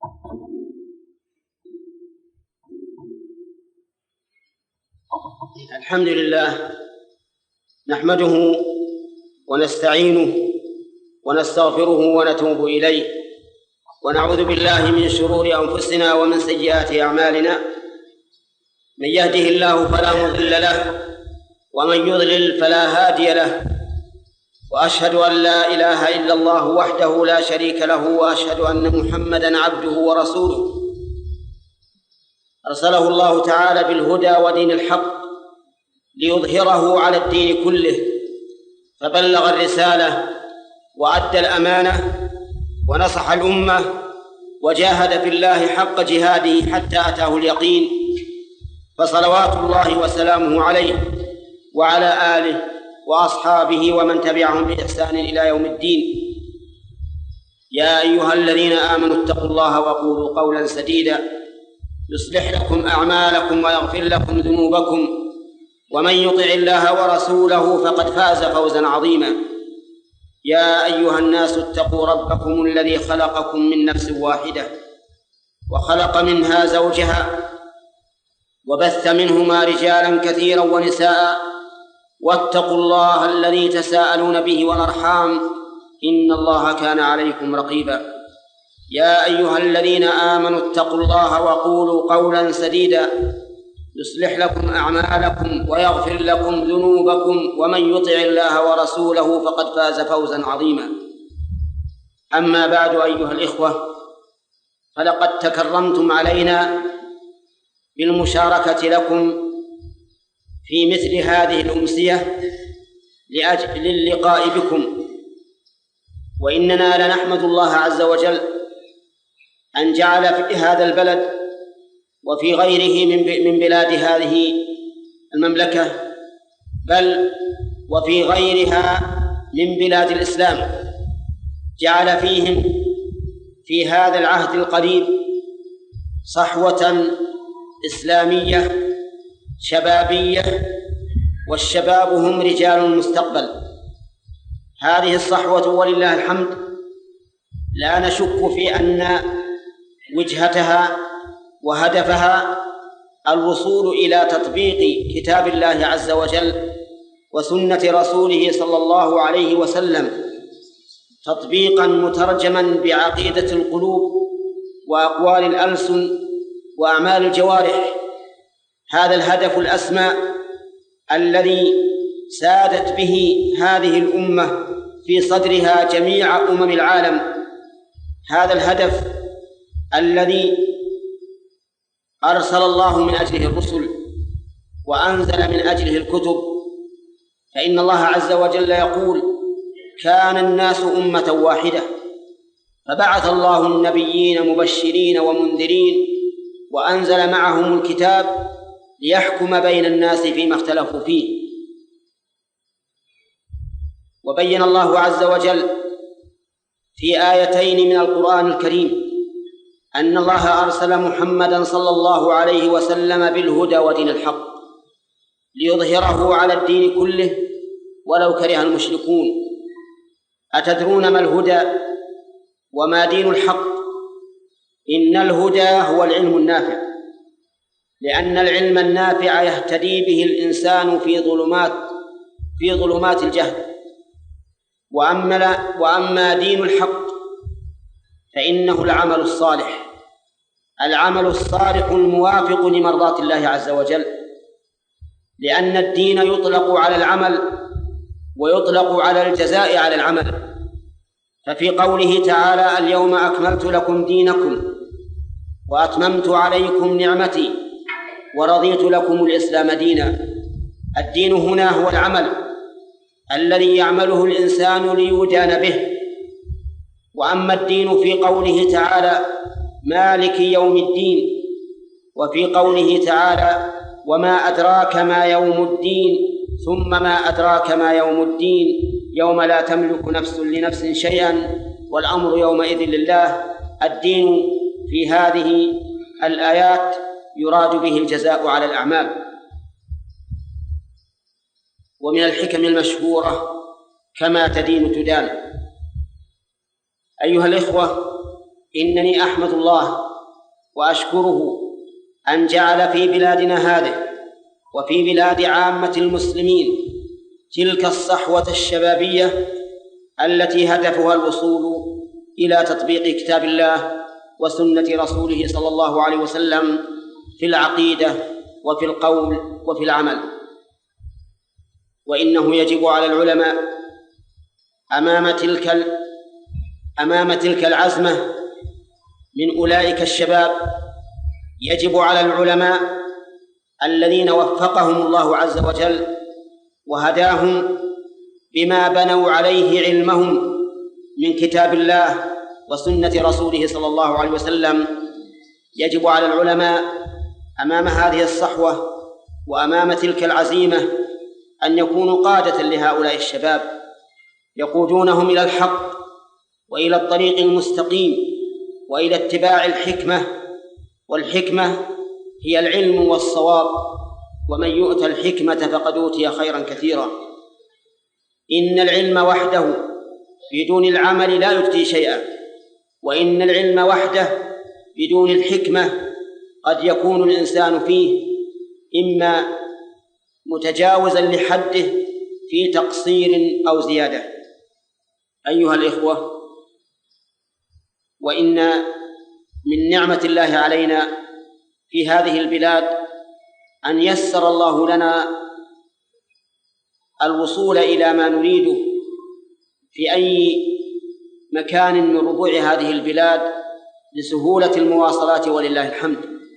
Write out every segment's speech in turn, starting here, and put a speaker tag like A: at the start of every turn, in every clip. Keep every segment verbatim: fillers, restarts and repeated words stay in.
A: الحمد لله نحمده ونستعينه ونستغفره ونتوب إليه، ونعوذ بالله من شرور أنفسنا ومن سيئات أعمالنا. من يهده الله فلا مضل له، ومن يضلل فلا هادي له، وأشهد أن لا إله إلا الله وحده لا شريك له، وأشهد أن محمدًا عبده ورسوله أرسله الله تعالى بالهدى ودين الحق ليظهره على الدين كله، فبلغ الرسالة وأدى الأمانة ونصح الأمة وجاهد في الله حق جهاده حتى أتاه اليقين، فصلوات الله وسلامه عليه وعلى آله وأصحابه ومن تبعهم بإحسان إلى يوم الدين. يا أيها الذين آمنوا اتقوا الله وقولوا قولا سديدا يصلح لكم أعمالكم ويغفر لكم ذنوبكم، ومن يطع الله ورسوله فقد فاز فوزا عظيما. يا أيها الناس اتقوا ربكم الذي خلقكم من نفس واحدة وخلق منها زوجها وبث منهما رجالا كثيرا ونساء، واتقوا الله الذي تساءلون به والأرحام إن الله كان عليكم رقيبا. يا أيها الذين آمنوا اتقوا الله وقولوا قولا سديدا يصلح لكم أعمالكم ويغفر لكم ذنوبكم، ومن يطع الله ورسوله فقد فاز فوزا عظيما. أما بعد أيها الإخوة، فلقد تكرمتم علينا بالمشاركة لكم في مثل هذه الأمسية لأجل اللقاء بكم، وإننا لنحمد الله عز وجل أن جعل في هذا البلد وفي غيره من بلاد هذه المملكة، بل وفي غيرها من بلاد الإسلام، جعل فيهم في هذا العهد القريب صحوة إسلامية شبابية، والشباب هم رجال المستقبل. هذه الصحوة ولله الحمد لا نشك في أن وجهتها وهدفها الوصول إلى تطبيق كتاب الله عز وجل وسنة رسوله صلى الله عليه وسلم، تطبيقا مترجما بعقيدة القلوب وأقوال الألسن وأعمال الجوارح. هذا الهدف الأسمى الذي سادت به هذه الأمة في صدرها جميع أمم العالم، هذا الهدف الذي أرسل الله من أجله الرسل وأنزل من أجله الكتب. فإن الله عز وجل يقول: كان الناس أمة واحدة فبعث الله النبيين مبشرين ومنذرين وأنزل معهم الكتاب ليحكم بين الناس فيما اختلفوا فيه. وبين الله عز وجل في آيتين من القرآن الكريم أن الله أرسل محمدًا صلى الله عليه وسلم بالهدى ودين الحق ليظهره على الدين كله ولو كره المشركون. أتدرون ما الهدى وما دين الحق؟ إن الهدى هو العلم النافع، لأن العلم النافع يهتدي به الإنسان في ظلمات في ظلمات الجهل. وأما وأما دين الحق فإنه العمل الصالح، العمل الصالح الموافق لمرضاة الله عز وجل، لأن الدين يطلق على العمل ويطلق على الجزاء على العمل. ففي قوله تعالى: اليوم أكملت لكم دينكم وأتممت عليكم نعمتي ورضيت لكم الإسلام دينا، الدين هنا هو العمل الذي يعمله الإنسان ليدان به. وأما الدين في قوله تعالى: مالك يوم الدين، وفي قوله تعالى: وما أدراك ما يوم الدين، ثم ما أدراك ما يوم الدين، يوم لا تملك نفس لنفس شيئا والأمر يومئذ لله. الدين في هذه الآيات يراد به الجزاء على الأعمال. ومن الحكم المشهورة: كما تدين تدان. أيها الإخوة، إنني أحمد الله وأشكره أن جعل في بلادنا هذه وفي بلاد عامة المسلمين تلك الصحوة الشبابية التي هدفها الوصول إلى تطبيق كتاب الله وسنة رسوله صلى الله عليه وسلم في العقيدة وفي القول وفي العمل. وإنه يجب على العلماء أمام تلك أمام تلك العزمة من أولئك الشباب، يجب على العلماء الذين وفقهم الله عز وجل وهداهم بما بنوا عليه علمهم من كتاب الله وسنة رسوله صلى الله عليه وسلم، يجب على العلماء أمام هذه الصحوة وأمام تلك العزيمة أن يكونوا قادة لهؤلاء الشباب، يقودونهم إلى الحق وإلى الطريق المستقيم وإلى اتباع الحكمة. والحكمة هي العلم والصواب، ومن يؤت الحكمة فقد أوتي خيرا كثيرا. إن العلم وحده بدون العمل لا يجدي شيئا، وإن العلم وحده بدون الحكمة قد يكون الإنسان فيه إما متجاوزا لحده في تقصير أو زيادة. أيها الإخوة، وإن من نعمة الله علينا في هذه البلاد أن يسر الله لنا الوصول إلى ما نريده في أي مكان من ربوع هذه البلاد لسهولة المواصلات ولله الحمد.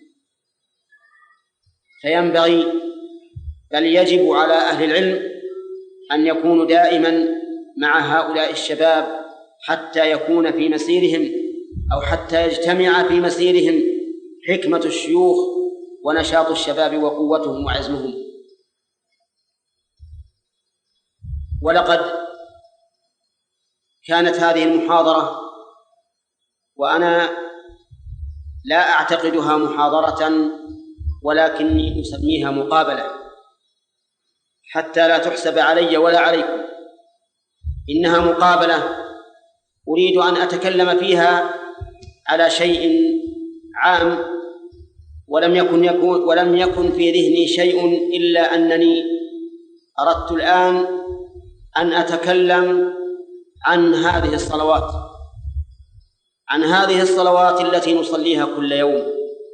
A: فينبغي بل يجب على أهل العلم أن يكونوا دائما مع هؤلاء الشباب حتى يكون في مسيرهم أو حتى يجتمع في مسيرهم حكمة الشيوخ ونشاط الشباب وقوتهم وعزمهم. ولقد كانت هذه المحاضرة وأنا لا أعتقدها محاضرة ولكني أسميها مقابلة حتى لا تحسب علي ولا عليكم. إنها مقابلة أريد أن أتكلم فيها على شيء عام، ولم يكن يكون ولم يكن في ذهني شيء إلا أنني أردت الآن أن أتكلم عن هذه الصلوات عن هذه الصلوات التي نصليها كل يوم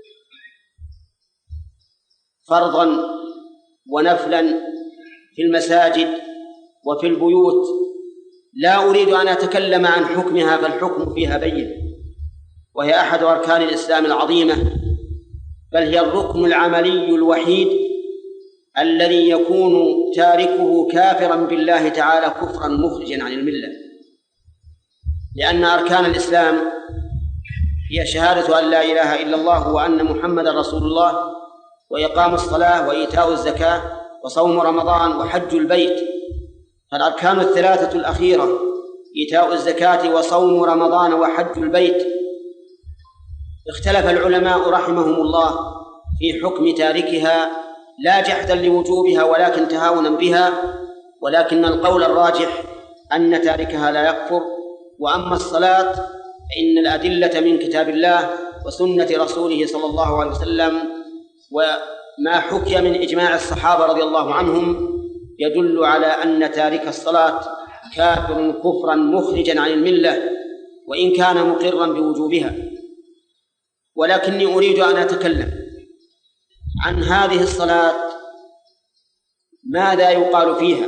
A: فرضا ونفلا في المساجد وفي البيوت. لا أريد أن أتكلم عن حكمها، فالحكم فيها بين، وهي أحد أركان الإسلام العظيمة، بل هي الركن العملي الوحيد الذي يكون تاركه كافرا بالله تعالى كفرا مخرجا عن الملة. لأن أركان الإسلام هي شهادة أن لا إله إلا الله وأن محمدا رسول الله، وإقام الصلاة وإيتاء الزكاة وصوم رمضان وحج البيت. فالأركان الثلاثة الأخيرة إيتاء الزكاة وصوم رمضان وحج البيت اختلف العلماء رحمهم الله في حكم تاركها، لا جحدا لوجوبها ولكن تهاونا بها، ولكن القول الراجح أن تاركها لا يكفر. وأما الصلاة فإن الأدلة من كتاب الله وسنة رسوله صلى الله عليه وسلم وما حكي من إجماع الصحابة رضي الله عنهم يدل على أن تارك الصلاة كافر كفرا مخرجا عن الملة وإن كان مقرا بوجوبها. ولكني أريد أن أتكلم عن هذه الصلاة، ماذا يقال فيها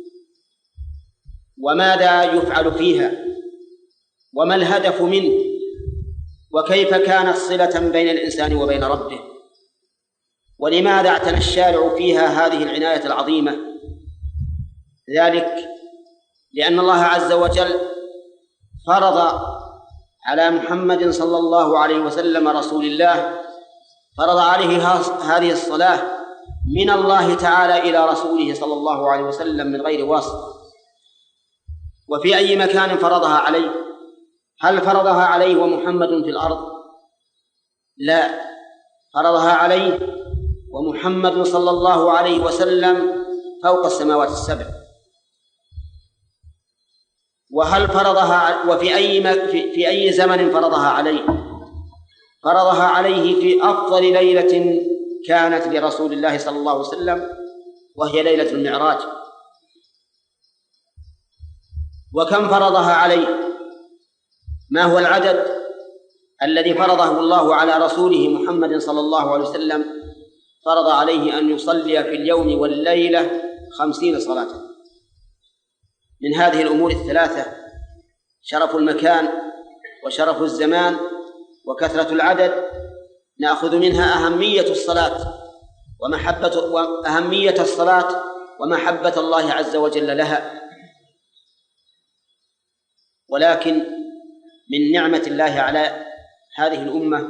A: وماذا يفعل فيها وما الهدف منه وكيف كانت صلة بين الإنسان وبين ربه، ولماذا اعتنى الشارع فيها هذه العناية العظيمة. ذلك لأن الله عز وجل فرض على محمد صلى الله عليه وسلم رسول الله، فرض عليه هذه الصلاة من الله تعالى إلى رسوله صلى الله عليه وسلم من غير واسطة. وفي أي مكان فرضها عليه؟ هل فرضها عليه ومحمد في الأرض؟ لا، فرضها عليه ومحمد صلى الله عليه وسلم فوق السماوات السبع. وهل فرضها وفي أي في, في أي زمن فرضها عليه؟ فرضها عليه في أفضل ليلة كانت لرسول الله صلى الله عليه وسلم، وهي ليلة المعراج. وكم فرضها عليه؟ ما هو العدد الذي فرضه الله على رسوله محمد صلى الله عليه وسلم؟ فرض عليه أن يصلي في اليوم والليلة خمسين صلاة. من هذه الأمور الثلاثة شرف المكان وشرف الزمان وكثرة العدد نأخذ منها أهمية الصلاة ومحبة وأهمية الصلاة ومحبة الله عز وجل لها. ولكن من نعمة الله على هذه الأمة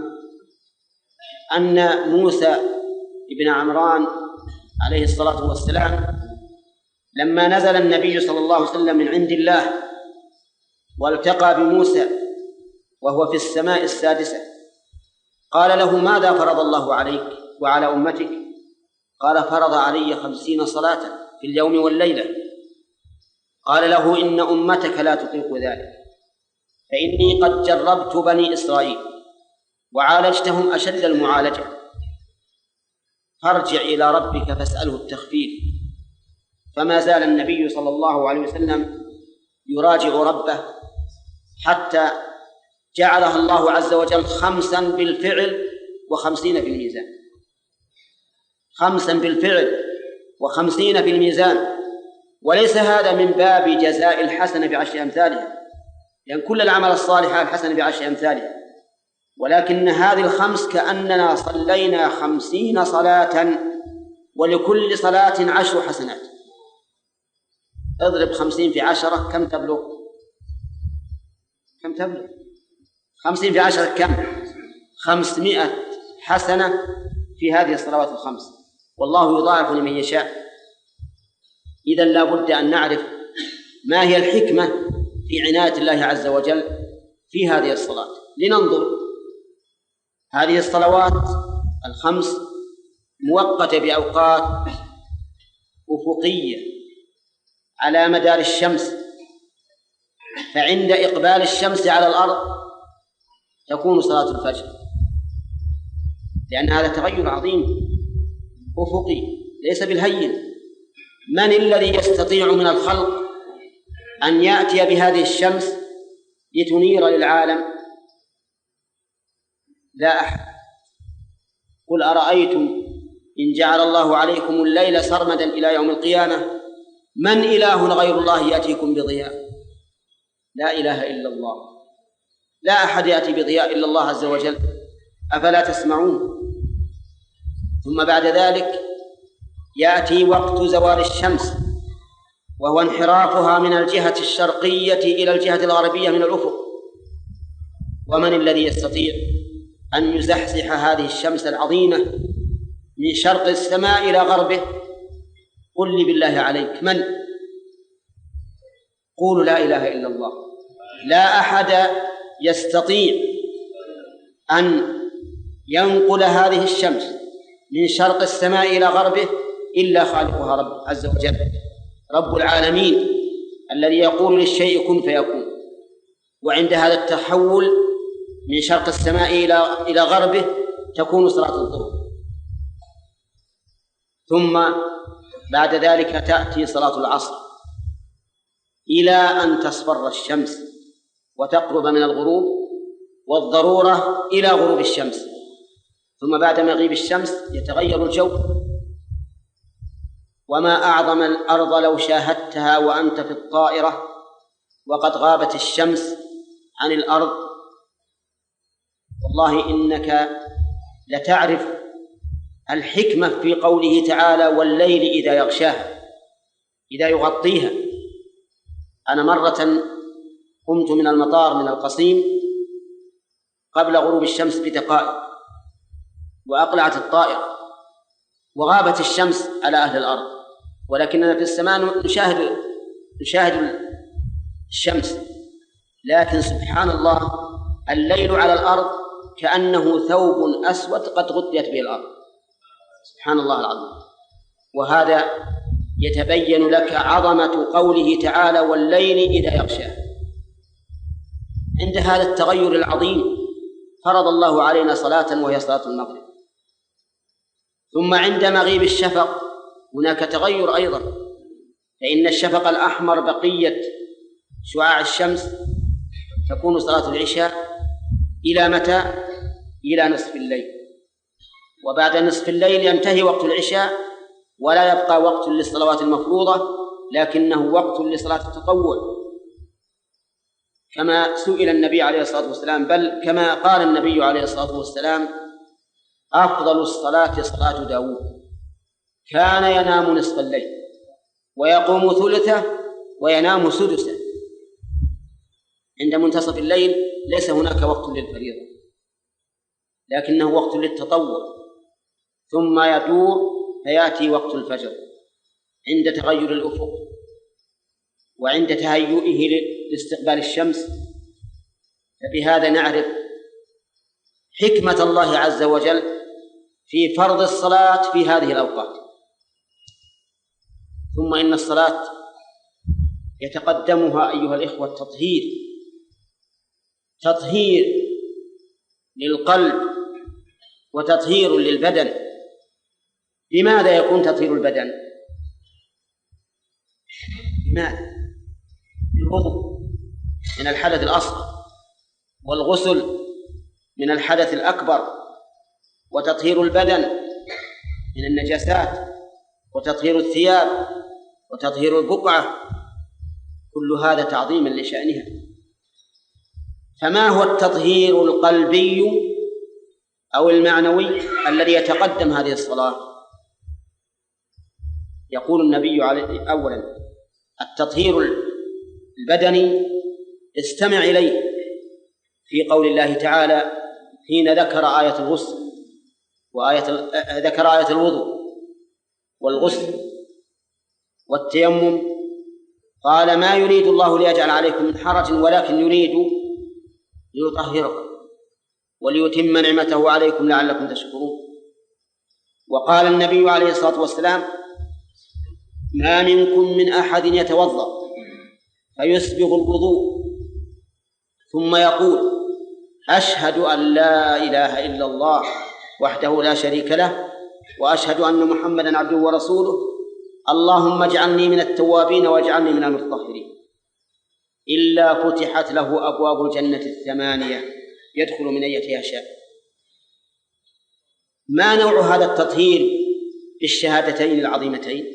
A: أن موسى ابن عمران عليه الصلاة والسلام لما نزل النبي صلى الله عليه وسلم من عند الله والتقى بموسى وهو في السماء السادسة قال له: ماذا فرض الله عليك وعلى أمتك؟ قال: فرض علي خمسين صلاة في اليوم والليلة. قال له: إن أمتك لا تطيق ذلك، فإني قد جربت بني إسرائيل وعالجتهم أشد المعالجة، فارجع إلى ربك فاسأله التخفيف. فما زال النبي صلى الله عليه وسلم يراجع ربه حتى جعلها الله عز وجل خمسا بالفعل وخمسين في الميزان، خمسا بالفعل وخمسين في الميزان. وليس هذا من باب جزاء الحسنة بعشر أمثالها، لأن كل العمل الصالح الحسنة بعشر أمثالها، ولكن هذه الخمس كأننا صلينا خمسين صلاة ولكل صلاة عشر حسنات. اضرب خمسين في عشرة كم تبلغ؟ كم تبلغ؟ خمسين في عشرة كم؟ خمسمائة حسنة في هذه الصلوات الخمس، والله يضاعف لمن يشاء. إذن لا بد أن نعرف ما هي الحكمة في عناية الله عز وجل في هذه الصلاة. لننظر، هذه الصلوات الخمس موقتة بأوقات أفقية على مدار الشمس، فعند إقبال الشمس على الأرض تكون صلاة الفجر، لأن هذا تغير عظيم أفقي ليس بالهين. من الذي يستطيع من الخلق أن يأتي بهذه الشمس لتنير للعالم؟ لا أحد. قل أرأيتم إن جعل الله عليكم الليل سرمدا إلى يوم القيامة من إله غير الله يأتيكم بضياء؟ لا إله إلا الله، لا أحد يأتي بضياء إلا الله عز وجل، أفلا تسمعون؟ ثم بعد ذلك يأتي وقت زوال الشمس، وهو انحرافها من الجهة الشرقية إلى الجهة الغربية من الأفق. ومن الذي يستطيع أن يزحزح هذه الشمس العظيمة من شرق السماء إلى غربه؟ قل لي بالله عليك من؟ قولوا لا إله إلا الله. لا أحد يستطيع أن ينقل هذه الشمس من شرق السماء إلى غربه إلا خالقها رب عز وجل، رب العالمين، الذي يقول للشيء كن فيكون. وعند هذا التحول من شرق السماء إلى إلى غربه تكون صلاة الظهر، ثم بعد ذلك تأتي صلاة العصر إلى أن تصفر الشمس وتقرب من الغروب، والضرورة إلى غروب الشمس. ثم بعد مغيب الشمس يتغير الجو. وما أعظم الأرض لو شاهدتها وأنت في الطائرة وقد غابت الشمس عن الأرض. والله إنك لتعرف الحكمة في قوله تعالى والليل إذا يغشاها، إذا يغطيها. أنا مرة قمت من المطار من القصيم قبل غروب الشمس بدقائق، وأقلعت الطائرة وغابت الشمس على أهل الأرض، ولكننا في السماء نشاهد نشاهد الشمس. لكن سبحان الله الليل على الأرض كأنه ثوب أسود قد غطيت به الأرض، سبحان الله العظيم. وهذا يتبين لك عظمة قوله تعالى والليل إذا يغشاه. عند هذا التغير العظيم فرض الله علينا صلاة وهي صلاة المغرب. ثم عند مغيب الشفق هناك تغير أيضا، فإن الشفق الأحمر بقية شعاع الشمس تكون صلاة العشاء إلى متى؟ إلى نصف الليل، وبعد نصف الليل ينتهي وقت العشاء ولا يبقى وقت للصلوات المفروضة، لكنه وقت لصلاة التطوع، كما سئل النبي عليه الصلاة والسلام، بل كما قال النبي عليه الصلاة والسلام: أفضل الصلاة صلاة داود، كان ينام نصف الليل ويقوم ثلثه وينام سدسه. عند منتصف الليل ليس هناك وقت للفريضة، لكنه وقت للتطوع، ثم يدور فيأتي وقت الفجر عند تغير الأفق وعند تهيئه لاستقبال الشمس. فبهذا نعرف حكمة الله عز وجل في فرض الصلاة في هذه الأوقات. ثم إن الصلاة يتقدمها أيها الإخوة التطهير، تطهير للقلب وتطهير للبدن. لماذا يكون تطهير البدن؟ لماذا؟ الوضوء من الحدث الأصغر، والغسل من الحدث الأكبر، وتطهير البدن من النجاسات، وتطهير الثياب، وتطهير البقعة، كل هذا تعظيما لشأنها. فما هو التطهير القلبي أو المعنوي الذي يتقدم هذه الصلاة؟ يقول النبي عليه أولا التطهير البدني، استمع إليه في قول الله تعالى حين ذكر آية الغسل وآية ذكر آية الوضوء والغسل والتيمم، قال: ما يريد الله ليجعل عليكم من حرج ولكن يريد ليطهركم وليتم نعمته عليكم لعلكم تشكرون. وقال النبي عليه الصلاة والسلام: ما منكم من أحد يتوضأ فيسبغ الوضوء ثم يقول: أشهد أن لا إله إلا الله وحده لا شريك له وأشهد أن محمدًا عبده ورسوله، اللهم اجعلني من التوابين واجعلني من المتطهرين، إلا فتحت له أبواب الجنة الثمانية يدخل من أيتها شاء. ما نوع هذا التطهير بالشهادتين العظيمتين؟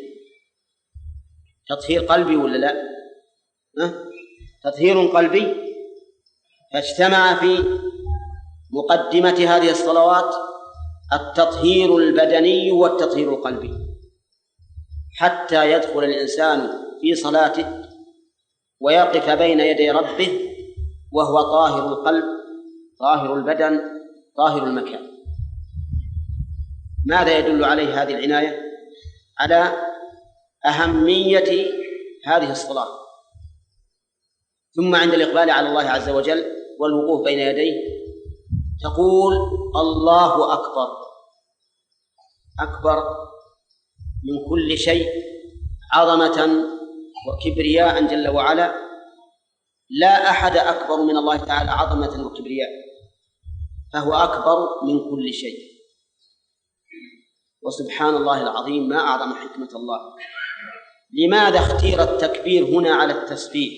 A: تطهير قلبي ولا لا؟ أه؟ تطهير قلبي، فاجتمع في مقدمة هذه الصلوات التطهير البدني والتطهير القلبي، حتى يدخل الإنسان في صلاته ويقف بين يدي ربه وهو طاهر القلب طاهر البدن طاهر المكان. ماذا يدل عليه هذه العناية؟ على أهمية هذه الصلاة. ثم عند الإقبال على الله عز وجل والوقوف بين يديه تقول: الله أكبر، أكبر من كل شيء عظمة وكبرياء جل وعلا. لا أحد أكبر من الله تعالى عظمة وكبرياء، فهو أكبر من كل شيء. وسبحان الله العظيم، ما أعظم حكمة الله. لماذا اختير التكبير هنا على التسبيح؟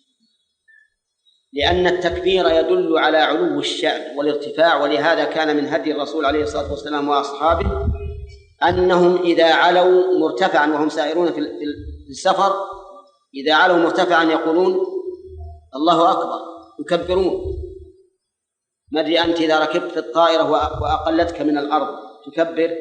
A: لأن التكبير يدل على علو الشأن والارتفاع، ولهذا كان من هدي الرسول عليه الصلاة والسلام وأصحابه أنهم إذا علوا مرتفعا وهم سائرون في السفر، إذا علوا مرتفعا يقولون: الله أكبر، يكبرون. ما أدري أنت إذا ركبت في الطائرة وأقلتك من الأرض تكبر؟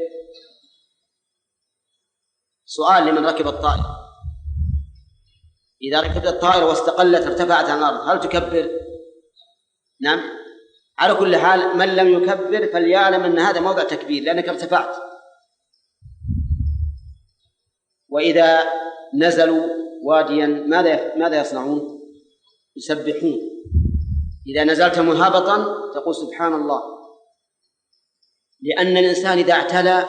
A: سؤال لمن ركب الطائرة: إذا ركبت الطائرة واستقلت ارتفعت عن الأرض هل تكبر؟ نعم. على كل حال، من لم يكبر فليعلم أن هذا موضع تكبير لأنك ارتفعت. وإذا نزلوا واديا ماذا ماذا يصنعون؟ يسبحون. إذا نزلت منهبطا تقول سبحان الله، لأن الإنسان إذا اعتلى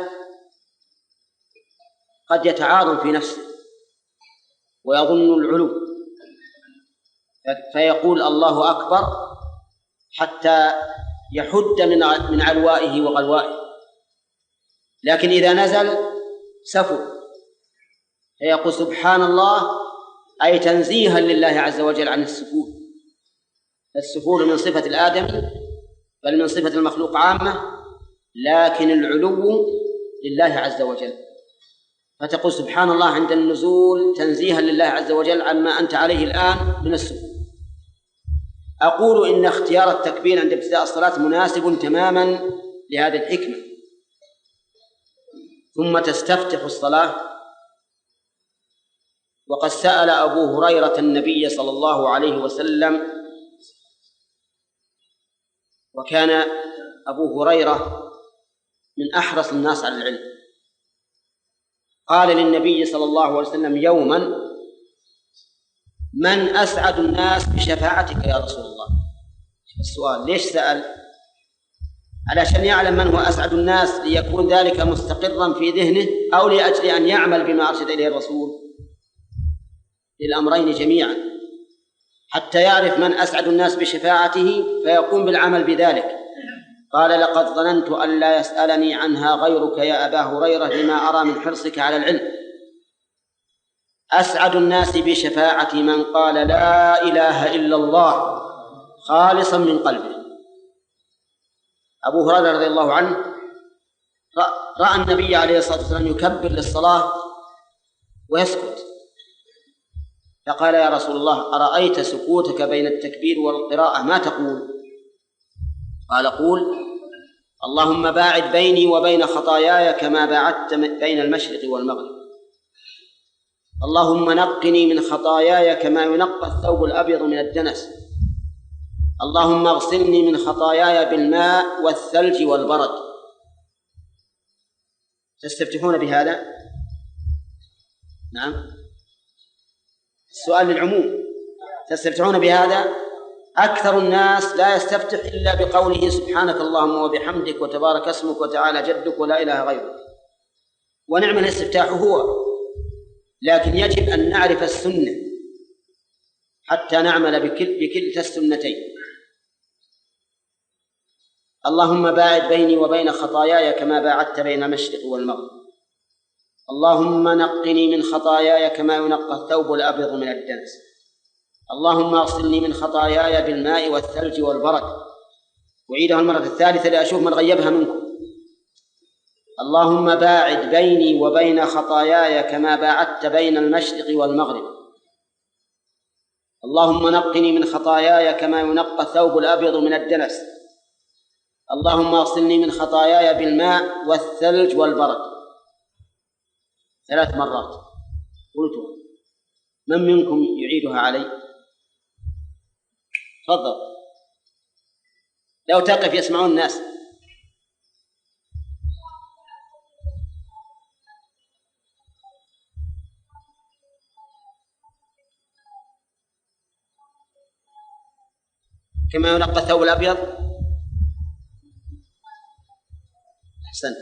A: قد يتعاظم في نفسه ويظن العلو، فيقول الله أكبر حتى يحد من من علوائه وغلوائه، لكن إذا نزل سفو فيقول سبحان الله، أي تنزيها لله عز وجل عن السفول. السفول من صفة الآدم بل من صفة المخلوق عامة، لكن العلو لله عز وجل، فتقول سبحان الله عند النزول تنزيها لله عز وجل عما أنت عليه الآن من السفول. أقول إن اختيار التكبير عند ابتداء الصلاة مناسب تماما لهذه الحكمة. ثم تستفتح الصلاة. وقد سأل أبو هريرة النبي صلى الله عليه وسلم، وكان أبو هريرة من أحرص الناس على العلم، قال للنبي صلى الله عليه وسلم يوما: من أسعد الناس بشفاعتك يا رسول الله؟ السؤال ليش سأل؟ علشان يعلم من هو أسعد الناس، ليكون ذلك مستقرا في ذهنه، أو لأجل أن يعمل بما أرشد إليه الرسول، للأمرين جميعا، حتى يعرف من أسعد الناس بشفاعته فيقوم بالعمل بذلك. قال: لقد ظننت أن لا يسألني عنها غيرك يا أبا هريرة، لما أرى من حرصك على العلم. أسعد الناس بشفاعة من قال لا إله إلا الله خالصا من قلبه. أبو هريرة رضي الله عنه رأى النبي عليه الصلاة والسلام يكبر للصلاة ويسكت، فقال: يا رسول الله، أرأيت سكوتك بين التكبير والقراءة ما تقول؟ قال: قول: اللهم باعد بيني وبين خطاياي كما باعدت بين المشرق والمغرب، اللهم نقني من خطاياي كما ينقى الثوب الأبيض من الدنس، اللهم اغسلني من خطاياي بالماء والثلج والبرد. تستفتحون بهذا؟ نعم، السؤال للعموم. تستفتحون بهذا؟ أكثر الناس لا يستفتح إلا بقوله سبحانك اللهم وبحمدك وتبارك اسمك وتعالى جدك ولا إله غيرك، ونعم الاستفتاح هو، لكن يجب أن نعرف السنة حتى نعمل بكل بكلتا السنتين. اللهم باعد بيني وبين خطاياي كما باعدت بين المشرق والمغرب، اللهم نقني من خطاياي كما ينقى الثوب الأبيض من الدنس، اللهم اغسلني من خطاياي بالماء والثلج والبرد. أعيدها المرة الثالثة لأشوف من غيبها منكم. اللهم باعد بيني وبين خطاياي كما باعدت بين المشرق والمغرب، اللهم نقني من خطاياي كما ينقى الثوب الأبيض من الدنس، اللهم اغسلني من خطاياي بالماء والثلج والبرد. ثلاث مرات قلتها. من منكم يعيدها علي؟ تفضل، لو تقف يسمعون الناس. كما ينقى الثوب الأبيض. أحسن.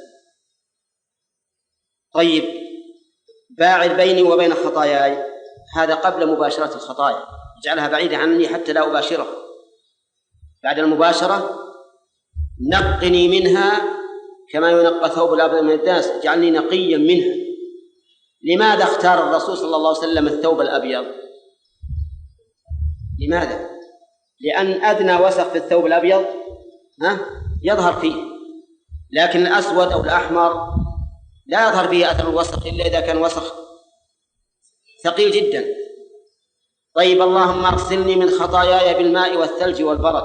A: طيب، باعد بيني وبين خطاياي، هذا قبل مباشرة الخطايا، اجعلها بعيدة عني حتى لا أباشرها. بعد المباشرة نقني منها كما ينقى ثوب الأبيض من الدنس، اجعلني نقيا منها. لماذا اختار الرسول صلى الله عليه وسلم الثوب الأبيض؟ لماذا؟ لأن أدنى وسخ في الثوب الأبيض ها يظهر فيه، لكن الأسود أو الأحمر لا يظهر فيه أثر الوسخ إلا إذا كان وسخ ثقيل جدا. طيب، اللهم اغسلني من خطاياي بالماء والثلج والبرد.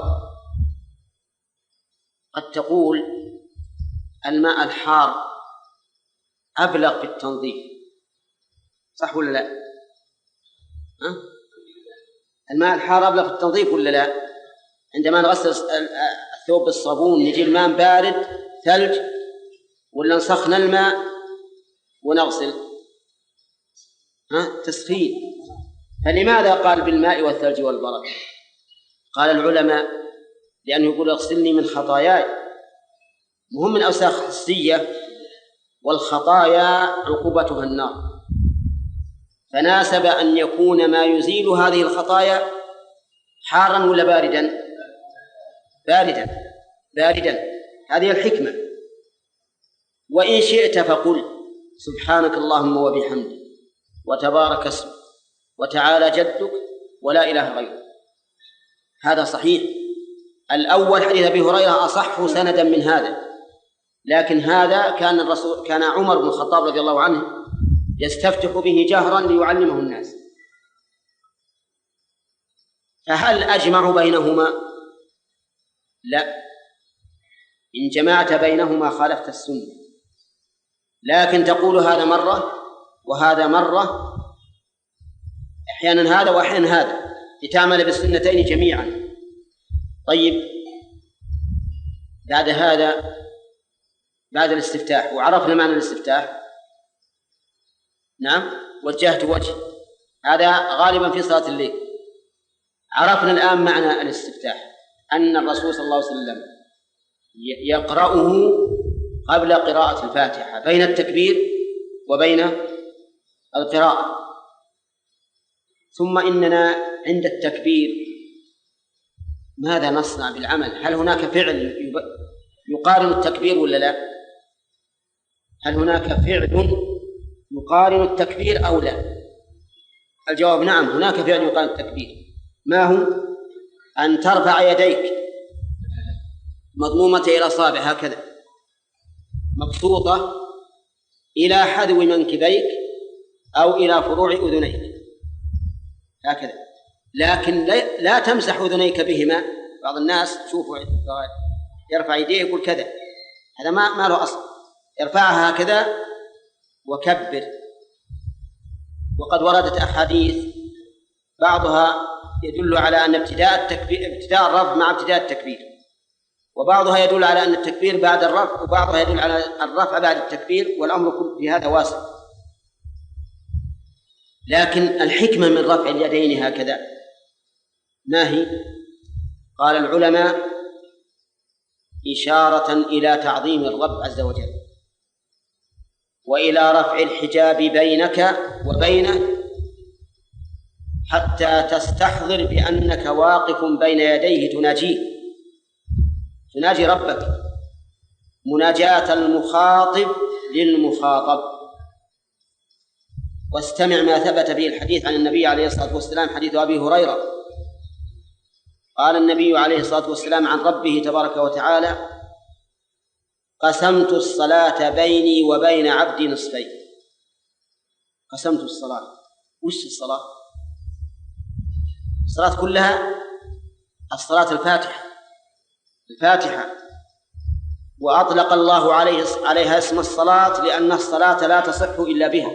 A: قد تقول الماء الحار أبلغ في التنظيف، صح ولا لا؟ ها؟ الماء الحار أبلغ في التنظيف ولا لا؟ عندما نغسل الثوب بالصابون نجي الماء بارد ثلج، ولا نسخن الماء ونغسل؟ ها؟ تسخين. فلماذا قال بالماء والثلج والبرد؟ قال العلماء لأنه يقول اغسلني من خطاياي، مهم من أوساخ حسية، والخطايا عقوبتها النار، فناسب أن يكون ما يزيل هذه الخطايا حارا ولا باردا؟ باردا باردا، هذه الحكمة. وإن شئت فقل سبحانك اللهم وبحمدك وتبارك اسمك وتعالى جدك ولا إله غيرك. هذا صحيح. الأول حديث أبي هريرة أصح سندا من هذا، لكن هذا كان الرسول كان عمر بن الخطاب رضي الله عنه يستفتح به جهرا ليعلمه الناس. فهل أجمع بينهما؟ لا، إن جمعت بينهما خالفت السنة، لكن تقول هذا مرة وهذا مرة، أحيانا هذا وأحيانا هذا، لتعمل بالسنتين جميعا. طيب، بعد هذا بعد الاستفتاح، وعرفنا معنى الاستفتاح، نعم، وجهت وجه، هذا غالبا في صلاة الليل. عرفنا الآن معنى الاستفتاح، أن الرسول صلى الله عليه وسلم يقرأه قبل قراءة الفاتحة بين التكبير وبين القراءة. ثم إننا عند التكبير ماذا نصنع بالعمل؟ هل هناك فعل يقارن التكبير ولا لا؟ هل هناك فعل يقارن التكبير أو لا؟ الجواب نعم، هناك فعل يقارن التكبير. ما هو؟ أن ترفع يديك مضمومة إلى أصابع هكذا مبسوطة إلى حذو منكبيك أو إلى فروع أذنيك هكذا، لكن لا تمسح أذنيك بهما. بعض الناس شوفوا يرفع يديه يقول كذا، هذا ما ما له أصل. ارفعها هكذا وكبر. وقد وردت أحاديث بعضها يدل على أن ابتداء التكبير ابتداء الرفع مع ابتداء التكبير، وبعضها يدل على أن التكبير بعد الرفع، وبعضها يدل على الرفع بعد التكبير، والأمر في هذا واسع. لكن الحكمة من رفع اليدين هكذا ما هي؟ قال العلماء إشارة إلى تعظيم الرب عز وجل، وإلى رفع الحجاب بينك وبينه، حتى تستحضر بأنك واقف بين يديه تناجيه، تناجي ربك مناجاة المخاطب للمخاطب. واستمع ما ثبت به الحديث عن النبي عليه الصلاة والسلام، حديث أبي هريرة. قال النبي عليه الصلاة والسلام عن ربه تبارك وتعالى: قسمت الصلاة بيني وبين عبدي نصفين. قسمت الصلاة، وش الصلاة؟ الصلاة كلها الصلاة الفاتحة الفاتحة وأطلق الله عليه عليها اسم الصلاة لأن الصلاة لا تصح إلا بها.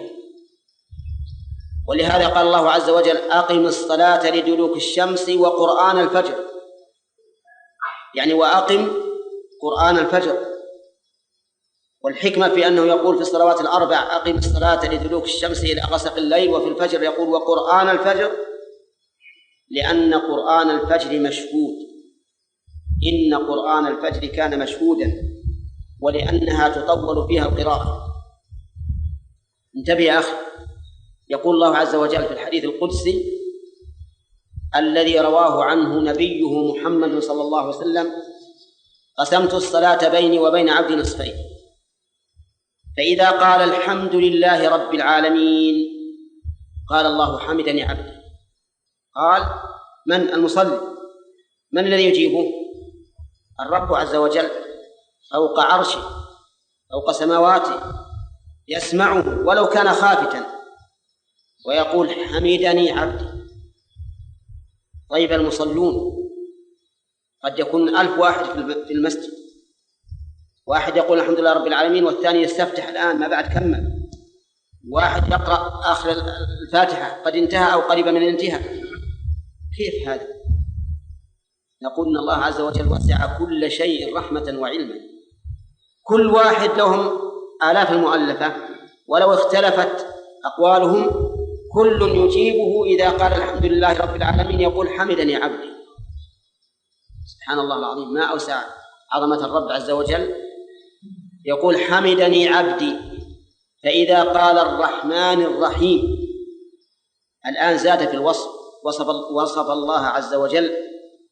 A: ولهذا قال الله عز وجل: أقم الصلاة لدلوك الشمس وقرآن الفجر، يعني وأقم قرآن الفجر. والحكمة في أنه يقول في الصلوات الأربع: أقم الصلاة لدلوك الشمس إلى غسق الليل، وفي الفجر يقول: وقرآن الفجر، لأن قرآن الفجر مشهود، إن قرآن الفجر كان مشهودا، ولأنها تطول فيها القراءة. انتبه يا أخي، يقول الله عز وجل في الحديث القدسي الذي رواه عنه نبيه محمد صلى الله عليه وسلم: قسمت الصلاة بيني وبين عبدي نصفين، فإذا قال الحمد لله رب العالمين قال الله: حمدني عبدي. قال: من المصلي؟ من الذي يجيبه؟ الرب عز وجل فوق عرشه فوق سماواته، يسمعه ولو كان خافتا، ويقول: حمدني عبدي. طيب، المصلون قد يكون ألف واحد في المسجد، واحد يقول الحمد لله رب العالمين، والثاني يستفتح الآن ما بعد كمل، واحد يقرأ آخر الفاتحة قد انتهى أو قريب من الانتهاء. كيف هذا؟ نقول إن الله عز وجل وسع كل شيء رحمة وعلما. كل واحد لهم آلاف المؤلفة، ولو اختلفت أقوالهم كل يجيبه إذا قال الحمد لله رب العالمين يقول: حمدني عبدي. سبحان الله العظيم، ما أوسع عظمة الرب عز وجل. يقول: حمدني عبدي. فإذا قال الرحمن الرحيم الآن زاد في الوصف، وصف, وصف الله عز وجل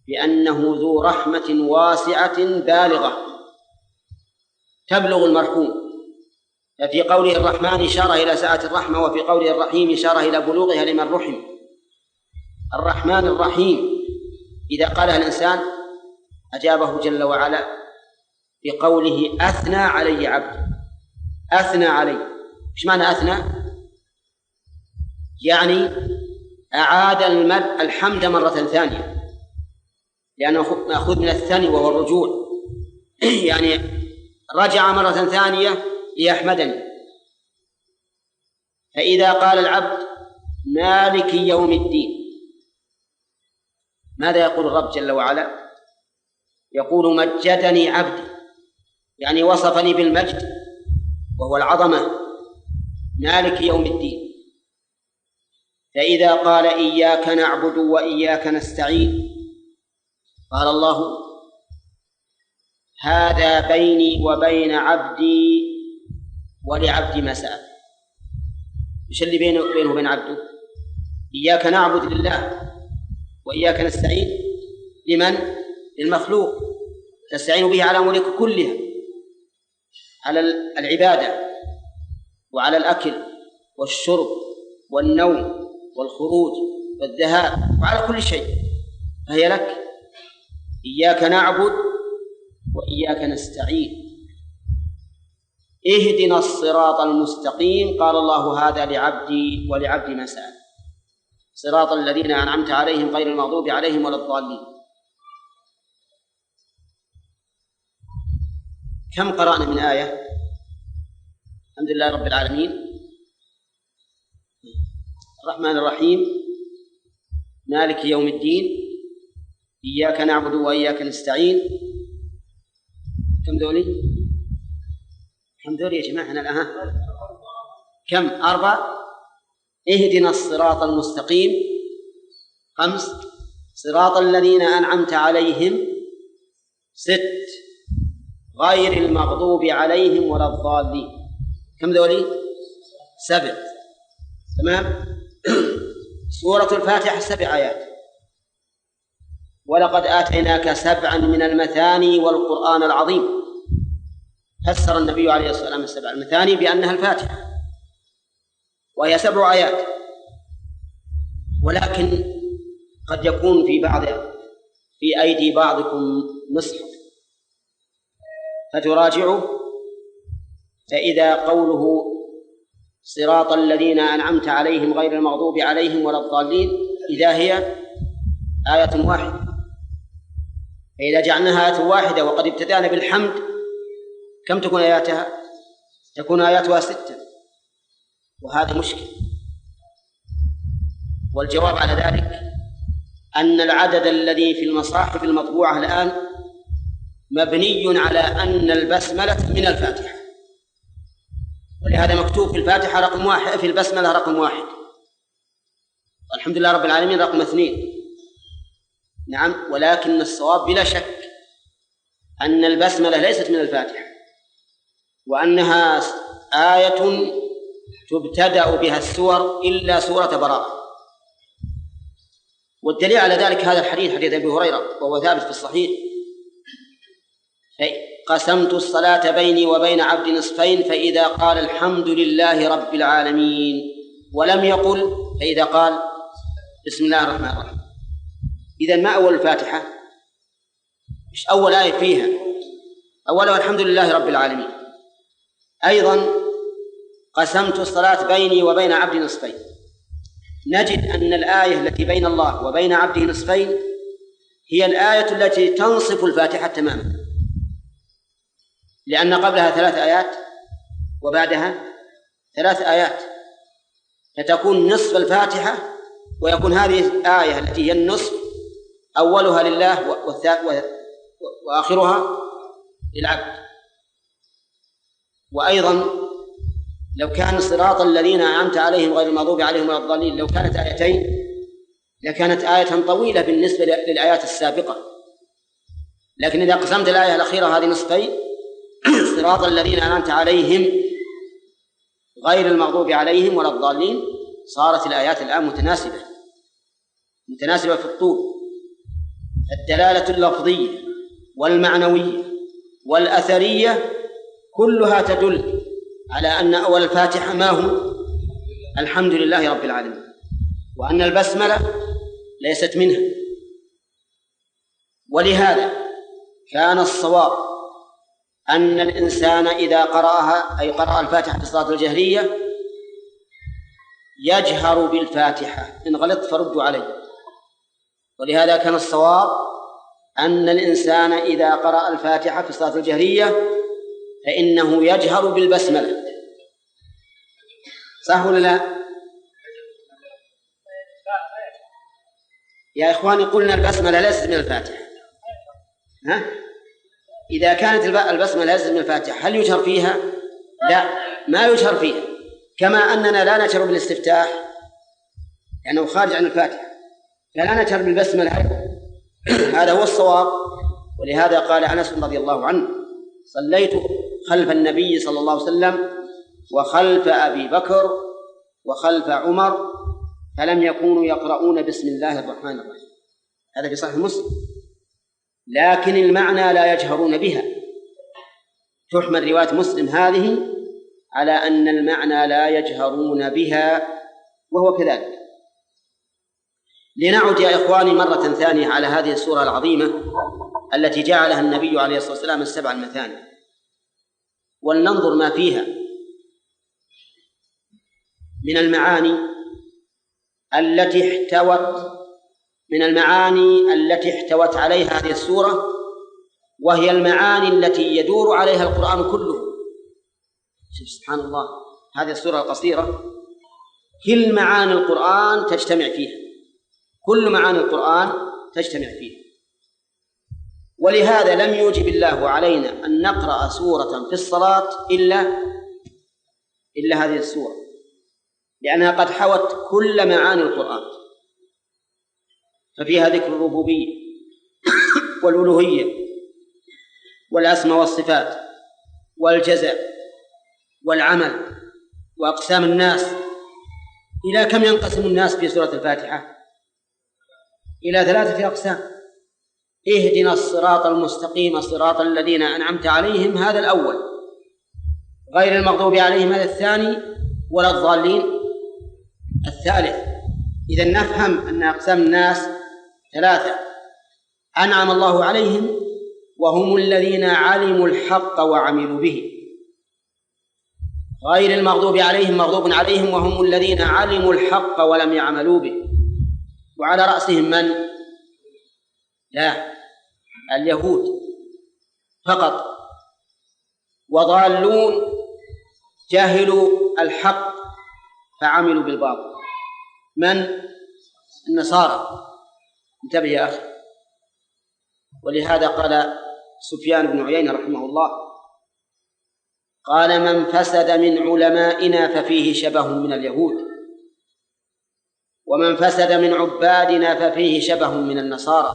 A: بأنه ذو رحمة واسعة بالغة تبلغ المرحوم، ففي قوله الرحمن إشارة إلى سعة الرحمة، وفي قوله الرحيم إشارة إلى بلوغها لمن رحم. الرحمن الرحيم إذا قالها الإنسان أجابه جل وعلا بقوله أثنى علي عبد. أثنى علي، إيش معنى أثنى؟ يعني أعاد الحمد مرة ثانية، لأنه مأخوذ من الثاني وهو الرجوع، يعني رجع مرة ثانية ليحمدني. فإذا قال العبد مالك يوم الدين، ماذا يقول الرب جل وعلا؟ يقول مجدني عبدي، يعني وصفني بالمجد وهو العظمة، مالك يوم الدين. فإذا قال إياك نعبد وإياك نستعين، قال الله هذا بيني وبين عبدي ولعبدي ما سأل. إيش اللي بينه وبينه وبين عبده؟ إياك نعبد لله، وإياك نستعين لمن؟ للمخلوق، تستعين به على أمورك كلها، على العبادة وعلى الأكل والشرب والنوم والخروج والذهاب وعلى كل شيء، فهي لك. إياك نعبد وإياك نستعين، اهدنا الصراط المستقيم، قال الله هذا لعبدي ولعبدي ما سأل، صراط الذين أنعمت عليهم غير المغضوب عليهم ولا الضالين. كم قرأنا من آية؟ الحمد لله رب العالمين، الرحمن الرحيم، مالك يوم الدين، إياك نعبد وإياك نستعين. كم ذولي؟ كم ذولي يا جماعة؟ الآن كم؟ أربع. اهدنا الصراط المستقيم خمس. صراط الذين أنعمت عليهم ست. غير المغضوب عليهم ولا الضالين. كم ذولي؟ سبع. تمام. سورة الفاتحة سبع آيات. ولقد آتيناك سبعا من المثاني والقرآن العظيم. فسر النبي عليه الصلاة والسلام السبع المثاني بأنها الفاتحة، وهي سبع آيات، ولكن قد يكون في بعض في أيدي بعضكم مصحف فتراجعوا، فإذا قوله صراط الذين أنعمت عليهم غير المغضوب عليهم ولا الضالين إذا هي آية واحدة، فإذا جعلناها آية واحدة وقد ابتدأنا بالحمد كم تكون آياتها؟ تكون آياتها ستة، وهذا مشكل. والجواب على ذلك أن العدد الذي في المصاحف المطبوعة الآن مبني على أن البسملة من الفاتحة، ولهذا مكتوب في الفاتحة رقم واحد، في البسملة رقم واحد، والحمد لله رب العالمين رقم اثنين. نعم، ولكن الصواب بلا شك أن البسملة ليست من الفاتحة، وأنها آية تبتدأ بها السور إلا سورة براءة. والدليل على ذلك هذا الحديث، حديث أبي هريرة وهو ثابت في الصحيح: قسمت الصلاة بيني وبين عبد نصفين، فإذا قال الحمد لله رب العالمين ولم يقل فإذا قال بسم الله الرحمن الرحيم. إذن ما أول الفاتحة؟ مش أول آية فيها، أولها الحمد لله رب العالمين. أيضا قسمت الصلاة بيني وبين عبد نصفين، نجد أن الآية التي بين الله وبين عبده نصفين هي الآية التي تنصف الفاتحة تماما، لأن قبلها ثلاث آيات وبعدها ثلاث آيات، فتكون نصف الفاتحة، ويكون هذه الآية التي هي النصف أولها لله وآخرها للعبد. وأيضا لو كان صراط الذين أنعمت عليهم غير المغضوب عليهم ولا الضالين لو كانت آيتين لكانت آية طويلة بالنسبة للآيات السابقة، لكن إذا قسمت الآية الأخيرة هذه نصفين، صراط الذين أنعمت عليهم غير المغضوب عليهم ولا الضالين، صارت الآيات الآن متناسبة متناسبة في الطول. الدلالة اللفظية والمعنوية والأثرية كلها تدل على أن أول الفاتحة ما هو؟ الحمد لله رب العالمين، وأن البسملة ليست منها. ولهذا كان الصواب أن الإنسان إذا قرأها أي قرأ الفاتحة في الصلاة الجهرية يجهر بالفاتحة، إن غلطت فردوا علي. ولهذا كان الصواب أن الإنسان إذا قرأ الفاتحة في الصلاة الجهرية فإنه يجهر بالبسملة. صح ولا لا؟ يا إخواني قلنا البسملة ليست من الفاتحة. ها؟ إذا كانت البسملة ليست من الفاتحة هل يجهر فيها؟ لا، ما يجهر فيها، كما أننا لا نجهر بالاستفتاح لأنه يعني خارج عن الفاتحة، فلا نجهر بالبسملة. هذا هو الصواب. ولهذا قال أنس رضي الله عنه: صليت خلف النبي صلى الله عليه وسلم وخلف أبي بكر وخلف عمر فلم يكونوا يقرؤون بسم الله الرحمن الرحيم. هذا في صحيح مسلم. لكن المعنى لا يجهرون بها. تحمل رواية مسلم هذه على أن المعنى لا يجهرون بها، وهو كذلك. لنعد يا إخواني مرة ثانية على هذه السورة العظيمة التي جعلها النبي عليه الصلاة والسلام السبع المثاني، ولننظر ما فيها من المعاني التي احتوت من المعاني التي احتوت عليها هذه السورة، وهي المعاني التي يدور عليها القرآن كله. سبحان الله، هذه السورة القصيرة كل معاني القرآن تجتمع فيها، كل معاني القرآن تجتمع فيها. ولهذا لم يوجب الله علينا أن نقرأ سورة في الصلاة إلا إلا هذه السورة، لأنها قد حوت كل معاني القرآن. ففيها ذكر الربوبية والألوهية والأسماء والصفات والجزاء والعمل وأقسام الناس. إلى كم ينقسم الناس في سورة الفاتحة؟ إلى ثلاثة أقسام. اهدنا الصراط المستقيم صراط الذين أنعمت عليهم، هذا الأول، غير المغضوب عليهم هذا الثاني، ولا الضالين الثالث. إذن نفهم أن أقسام الناس ثلاثة: أنعم الله عليهم وهم الذين علموا الحق وعملوا به، غير المغضوب عليهم مغضوب عليهم وهم الذين علموا الحق ولم يعملوا به. وعلى رأسهم من؟ لا، اليهود فقط. وضالون جاهلوا الحق فعملوا بالباطل، من؟ النصارى. انتبه يا أخي. ولهذا قال سفيان بن عيينة رحمه الله: قال: من فسد من علمائنا ففيه شبه من اليهود، ومن فسد من عبادنا ففيه شبه من النصارى.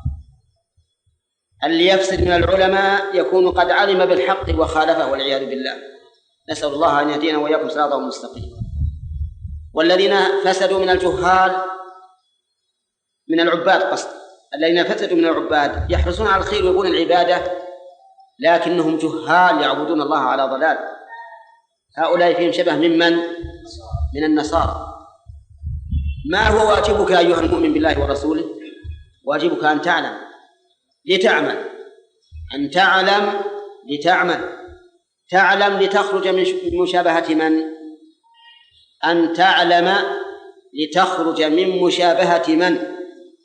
A: اللي يفسد من العلماء يكون قد علم بالحق وخالفه والعياذ بالله. نسأل الله أن يهدينا وإياكم صراطه المستقيم. والذين فسدوا من الجهال من العباد، قصد الذين فسدوا من العباد يحرصون على الخير ويبون العبادة لكنهم جهال يعبدون الله على ضلال. هؤلاء فيهم شبه ممن؟ من النصارى. ما هو واجبك أيها المؤمن بالله ورسوله؟ واجبك أن تعلم لتعمل، أن تعلم لتعمل، تعلم لتخرج من مشابهة من؟ أن تعلم لتخرج من مشابهة من؟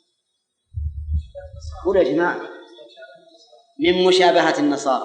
A: قول يا جماعة، من مشابهة النصارى.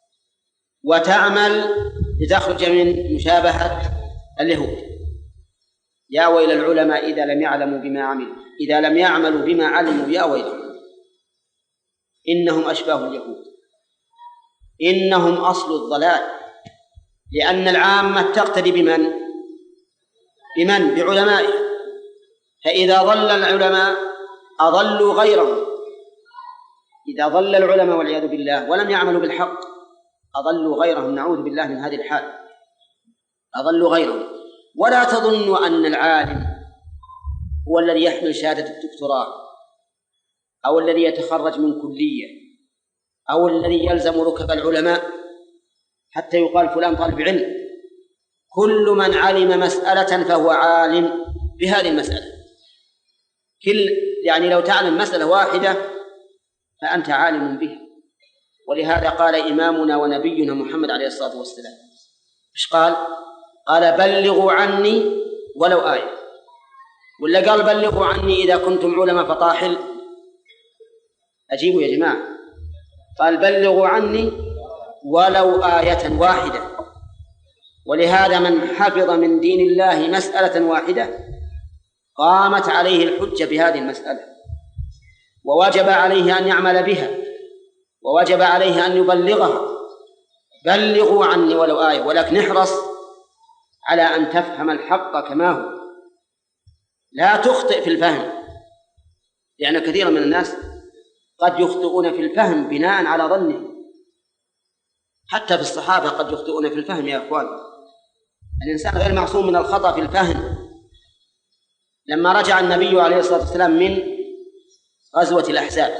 A: وتعمل لتخرج من مشابهة اليهود. يا ويل العلماء إذا لم يعلموا بما عملوا، إذا لم يعملوا بما علموا، يا ويلهم، إنهم أشباه اليهود، إنهم أصل الضلال. لأن العامة تقتدي بمن؟ بمن؟ بعلمائها. فإذا ضل العلماء أضلوا غيرهم، إذا ضل العلماء والعياذ بالله ولم يعملوا بالحق أضلوا غيرهم، نعوذ بالله من هذه الحال، أضلوا غيرهم. ولا تظنوا أن العالم هو الذي يحمل شهادة الدكتوراه أو الذي يتخرج من كلية أو الذي يلزم ركب العلماء حتى يقال فلان طالب علم، كل من علم مسألة فهو عالم بهذه المسألة. كل يعني لو تعلم مسألة واحدة فأنت عالم بها. ولهذا قال إمامنا ونبينا محمد عليه الصلاة والسلام، إيش قال؟ قال بلغوا عني ولو آية، ولا قال بلغوا عني إذا كنتم علماء فطاحل؟ أجيبوا يا جماعة. قال بلغوا عني ولو آية واحدة. ولهذا من حفظ من دين الله مسألة واحدة قامت عليه الحجة بهذه المسألة، ووجب عليه أن يعمل بها، ووجب عليه أن يبلغها. بلغوا عني ولو آية، ولكن احرص على أن تفهم الحق كما هو، لا تخطئ في الفهم، لأن كثيرا من الناس قد يخطئون في الفهم بناء على ظنه. حتى في الصحابة قد يخطئون في الفهم يا أخوان. الإنسان غير معصوم من الخطأ في الفهم. لما رجع النبي عليه الصلاة والسلام من غزوة الأحزاب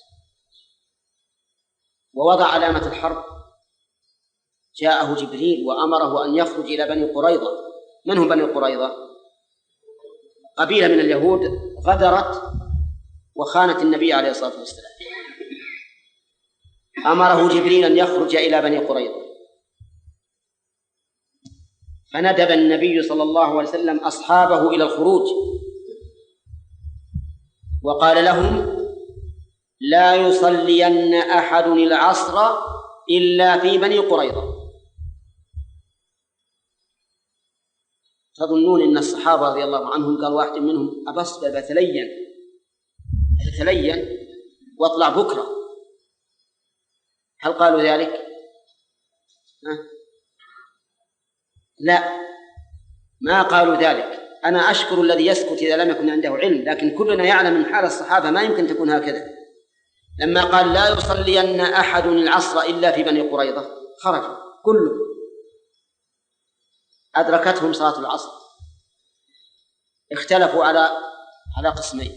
A: ووضع علامة الحرب، جاءه جبريل وأمره أن يخرج إلى بني قريظة. من هم بني قريظة؟ قبيلة من اليهود غدرت وخانت النبي عليه الصلاة والسلام. أمره جبريل أن يخرج إلى بني قريظة، فندب النبي صلى الله عليه وسلم أصحابه إلى الخروج وقال لهم لا يصلين أحد العصر إلا في بني قريظة. تظنون أن الصحابة رضي الله عنهم قال واحد منهم أبص بثليا بثليا واطلع بكرة؟ هل قالوا ذلك؟ ها؟ لا، ما قالوا ذلك. أنا أشكر الذي يسكت إذا لم يكن عنده علم، لكن كلنا يعلم من حال الصحابة ما يمكن تكون هكذا. لما قال لا يصلين أحد العصر إلا في بني قريظة خرجوا كله، أدركتهم صلاة العصر. اختلفوا على على قسمين.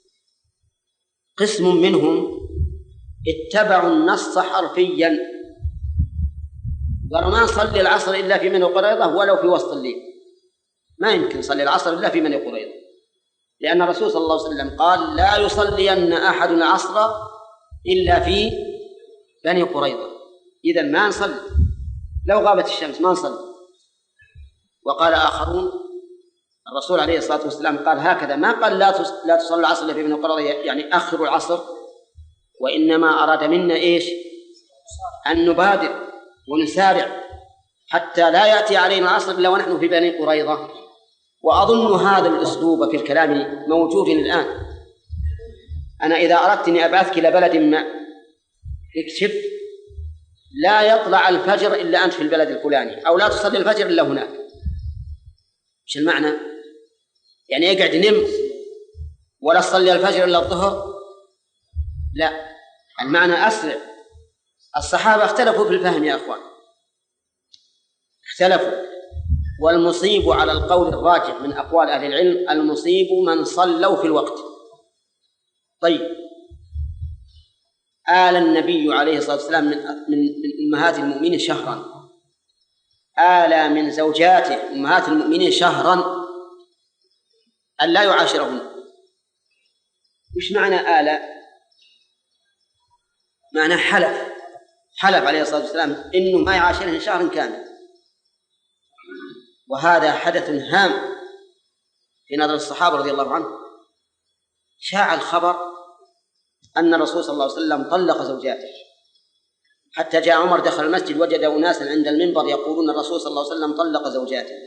A: قسم منهم اتبعوا النص حرفيا، قالوا ما نصلي العصر إلا في بني قريظة ولو في وسط الليل، ما يمكن نصلي العصر إلا في بني قريظة، لأن الرسول صلى الله عليه وسلم قال لا يصلين أحد العصر إلا في بني قريظة، إذا ما نصلي، لو غابت الشمس ما نصلي. وقال آخرون الرسول عليه الصلاة والسلام قال هكذا، ما قال لا لا تصلي العصر إلا في بني قريظة يعني أخروا العصر، وإنما أراد منا إيش؟ أن نبادر ونسارع حتى لا يأتي علينا العصر إلا ونحن في بني قريظة. وأظن هذا الأسلوب في الكلام موجود الآن. أنا إذا أردت أن أبعثك إلى بلد ما اكتب لا يطلع الفجر إلا أنت في البلد الفلاني، أو لا تصلي الفجر إلا هناك. إيش المعنى؟ يعني يقعد نم ولا تصلي الفجر إلا الظهر؟ لا، المعنى أسرع. الصحابة اختلفوا في الفهم يا أخوان، اختلفوا. والمصيب على القول الراجح من أقوال أهل العلم المصيب من صلوا في الوقت. طيب، آل النبي عليه الصلاة والسلام من من أمهات المؤمنين شهرا، آل من زوجاته أمهات المؤمنين شهرا أن لا يعاشرهن. وش معنى آل؟ معنى حلف، حلف عليه الصلاة والسلام إنه ما يعاشرهن شهرا كامل. وهذا حدث هام في نظر الصحابة رضي الله عنهم. شاع الخبر أن الرسول صلى الله عليه وسلم طلق زوجاته، حتى جاء عمر دخل المسجد وجد أناسا عند المنبر يقولون الرسول صلى الله عليه وسلم طلق زوجاته،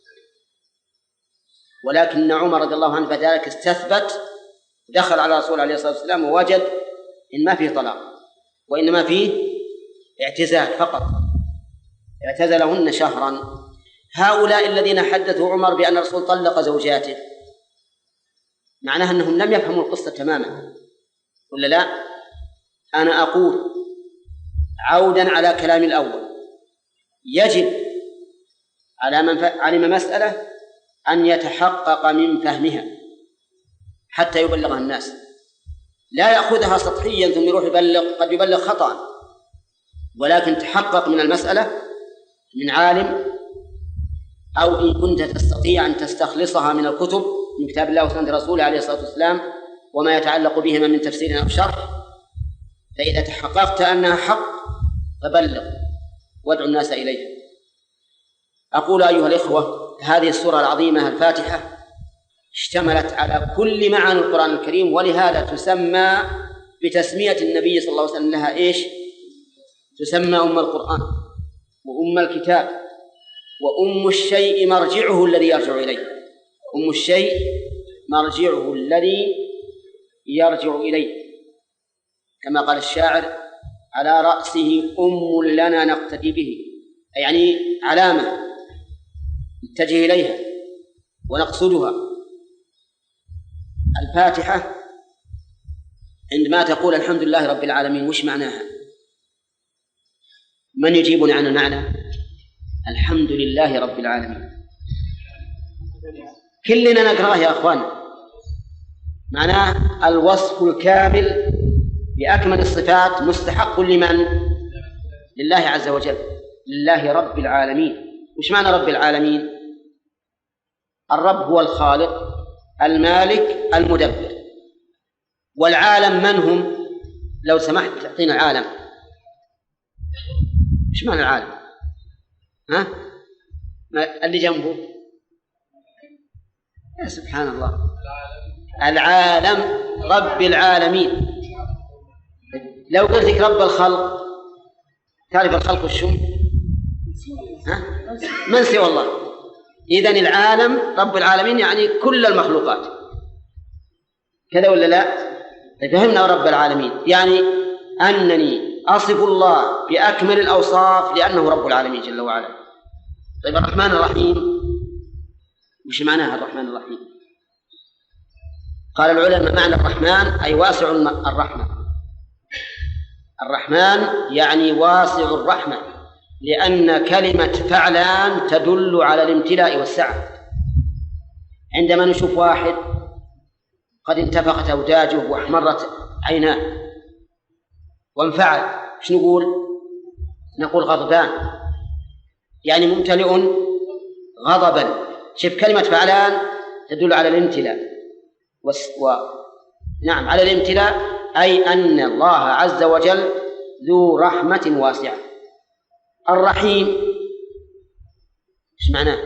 A: ولكن عمر رضي الله عنه فذلك استثبت، دخل على الرسول عليه الصلاة والسلام ووجد إن ما فيه طلاق وإنما فيه اعتزال فقط، اعتزلهن شهرا. هؤلاء الذين حدثوا عمر بأن الرسول طلق زوجاته معناها أنهم لم يفهموا القصة تماما، ولا لا؟ أنا أقول عودا على كلام الأول، يجب على من علم مسألة أن يتحقق من فهمها حتى يبلغها الناس، لا يأخذها سطحيا ثم يروح يبلغ، قد يبلغ خطأ، ولكن تحقق من المسألة من عالم، أو إن كنت تستطيع أن تستخلصها من الكتب من كتاب الله وسنة رسوله عليه الصلاة والسلام وما يتعلق بهما من تفسير أو شرح، فإذا تحققت أنها حق فبلغ وادعو الناس إليها. أقول أيها الإخوة، هذه السورة العظيمة الفاتحة اشتملت على كل معاني القرآن الكريم، ولهذا تسمى بتسمية النبي صلى الله عليه وسلم لها إيش؟ تسمى أم القرآن وأم الكتاب وأم الشيء مرجعه الذي يرجع إليه. أم الشيء مرجعه الذي يرجع إليه، كما قال الشاعر: على رأسه أم لنا نقتدي به، يعني علامة نتجه إليها ونقصدها. الفاتحة عندما تقول الحمد لله رب العالمين وش معناها؟ من يجيبني عن المعنى؟ الحمد لله رب العالمين كلنا نقرأه يا أخوان، معناه الوصف الكامل بأكمل الصفات مستحق لمن؟ لله عز وجل، لله رب العالمين. وش معنى رب العالمين؟ الرب هو الخالق المالك المدبر، والعالم من هم؟ لو سمحت تعطينا العالم. وش معنى العالم؟ ها؟ اللي جنبه يا سبحان الله، العالم رب العالمين. لو قلت لك رب الخلق تعرف الخلق والشم؟ ها؟ من سوى الله. إذن العالم رب العالمين يعني كل المخلوقات، كذا ولا لا؟ فهمنا رب العالمين يعني أنني أصف الله بأكمل الأوصاف لأنه رب العالمين جل وعلا. طيب الرحمن الرحيم وش معناها الرحمن الرحيم؟ قال العلماء معنى الرحمن أي واسع الرحمة. الرحمن يعني واسع الرحمة، لأن كلمة فعلان تدل على الامتلاء والسعة. عندما نشوف واحد قد انتفخت أوداجه واحمرت عيناه وانفعل، ايش نقول؟ نقول غضبان، يعني ممتلئ غضبا. شوف كلمة فعلان تدل على الامتلاء و... و... نعم على الامتلاء، أي أن الله عز وجل ذو رحمة واسعة. الرحيم ايش معناه؟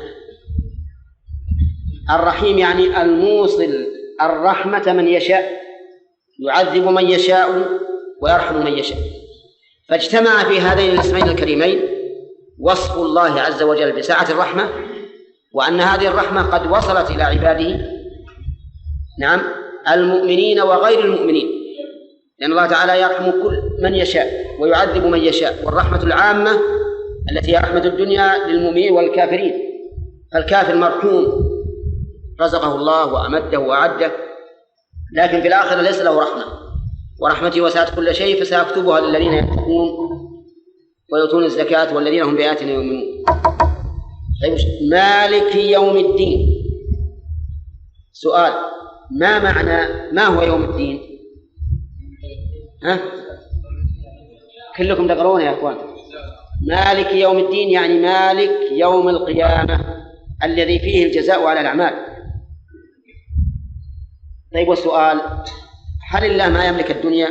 A: الرحيم يعني الموصل الرحمة من يشاء، يعذب من يشاء ويرحم من يشاء. فاجتمع في هذين الاسمين الكريمين وصف الله عز وجل بسعة الرحمة، وأن هذه الرحمة قد وصلت إلى عباده نعم المؤمنين وغير المؤمنين، لأن الله تعالى يرحم كل من يشاء ويعذب من يشاء. والرحمة العامة التي هي رحمة الدنيا للمؤمنين والكافرين، فالكافر مرحوم رزقه الله وأمده وأعده، لكن في الآخرة ليس له رحمة. ورحمتي وسعت كل شيء فسأكتبها للذين يتقون ويؤتون الزكاة والذين هم بآياتنا يؤمنون. طيب مالك يوم الدين، سؤال: ما معنى ما هو يوم الدين؟ ها؟ كلكم تقرؤون يا أخوان. مالك يوم الدين يعني مالك يوم القيامة الذي فيه الجزاء على الأعمال. طيب والسؤال: هل الله ما يملك الدنيا؟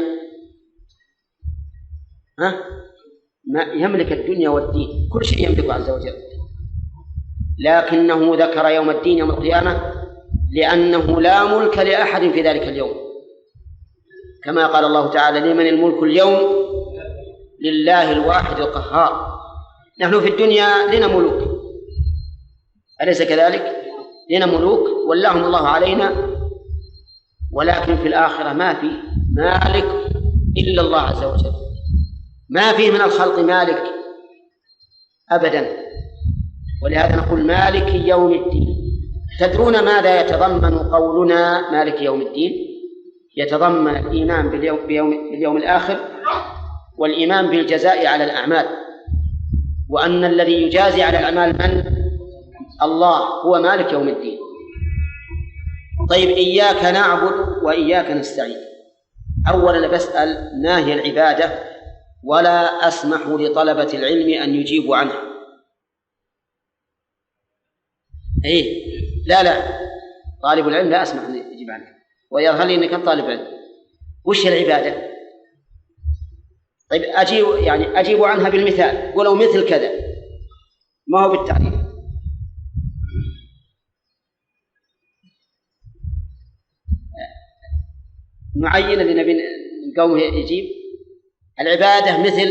A: ها؟ ما يملك الدنيا والدين، كل شيء يملكه عز وجل، لكنه ذكر يوم الدين يوم القيامة لأنه لا ملك لأحد في ذلك اليوم، كما قال الله تعالى: لمن الملك اليوم؟ لله الواحد القهار. نحن في الدنيا لنا ملوك، أليس كذلك؟ لنا ملوك ولاهم الله علينا، ولكن في الآخرة ما في مالك إلا الله عز وجل، ما فيه من الخلق مالك أبدا. ولهذا نقول مالك يوم الدين. تدرون ماذا يتضمن قولنا مالك يوم الدين؟ يتضمن الإيمان باليوم, باليوم, باليوم الآخر، والإيمان بالجزاء على الأعمال، وأن الذي يجازي على الأعمال من؟ الله، هو مالك يوم الدين. طيب إياك نعبد وإياك نستعين، أولا بسأل ما هي العبادة ولا أسمح لطلبة العلم أن يجيبوا عنها. إيه لا لا طالب العلم لا أسمح أن يجيب عنها ويظهر لي أنك طالب علم. وش هي العبادة؟ طيب أجيب يعني أجيب عنها بالمثال، ولو مثل كذا ما هو بالتعريف. معين اللي نبي القوم يجيب العبادة مثل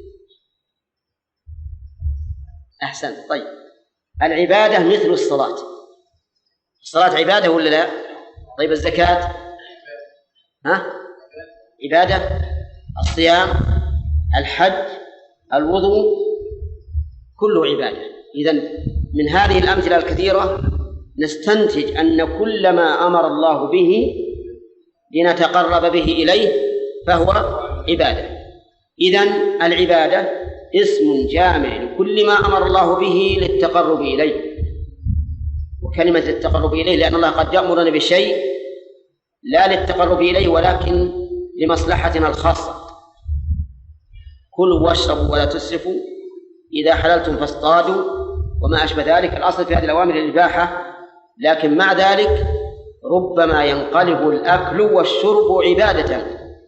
A: أحسن. طيب العبادة مثل الصلاة. الصلاة عبادة ولا لا؟ طيب الزكاة ها عبادة، الصيام، الحج، الوضوء كله عبادة. إذن من هذه الأمثلة الكثيرة نستنتج أن كل ما أمر الله به لنتقرب به إليه فهو عبادة. إذن العبادة اسم جامع لكل ما أمر الله به للتقرب إليه. وكلمة التقرب إليه لأن الله قد يأمرنا بشيء لا للتقرب إليه ولكن لمصلحتنا الخاصة. كلوا واشربوا ولا تسرفوا إذا حللتم فاصطادوا وما أشبه ذلك. الأصل في هذه الأوامر الإباحة، لكن مع ذلك ربما ينقلب الأكل والشرب عبادة.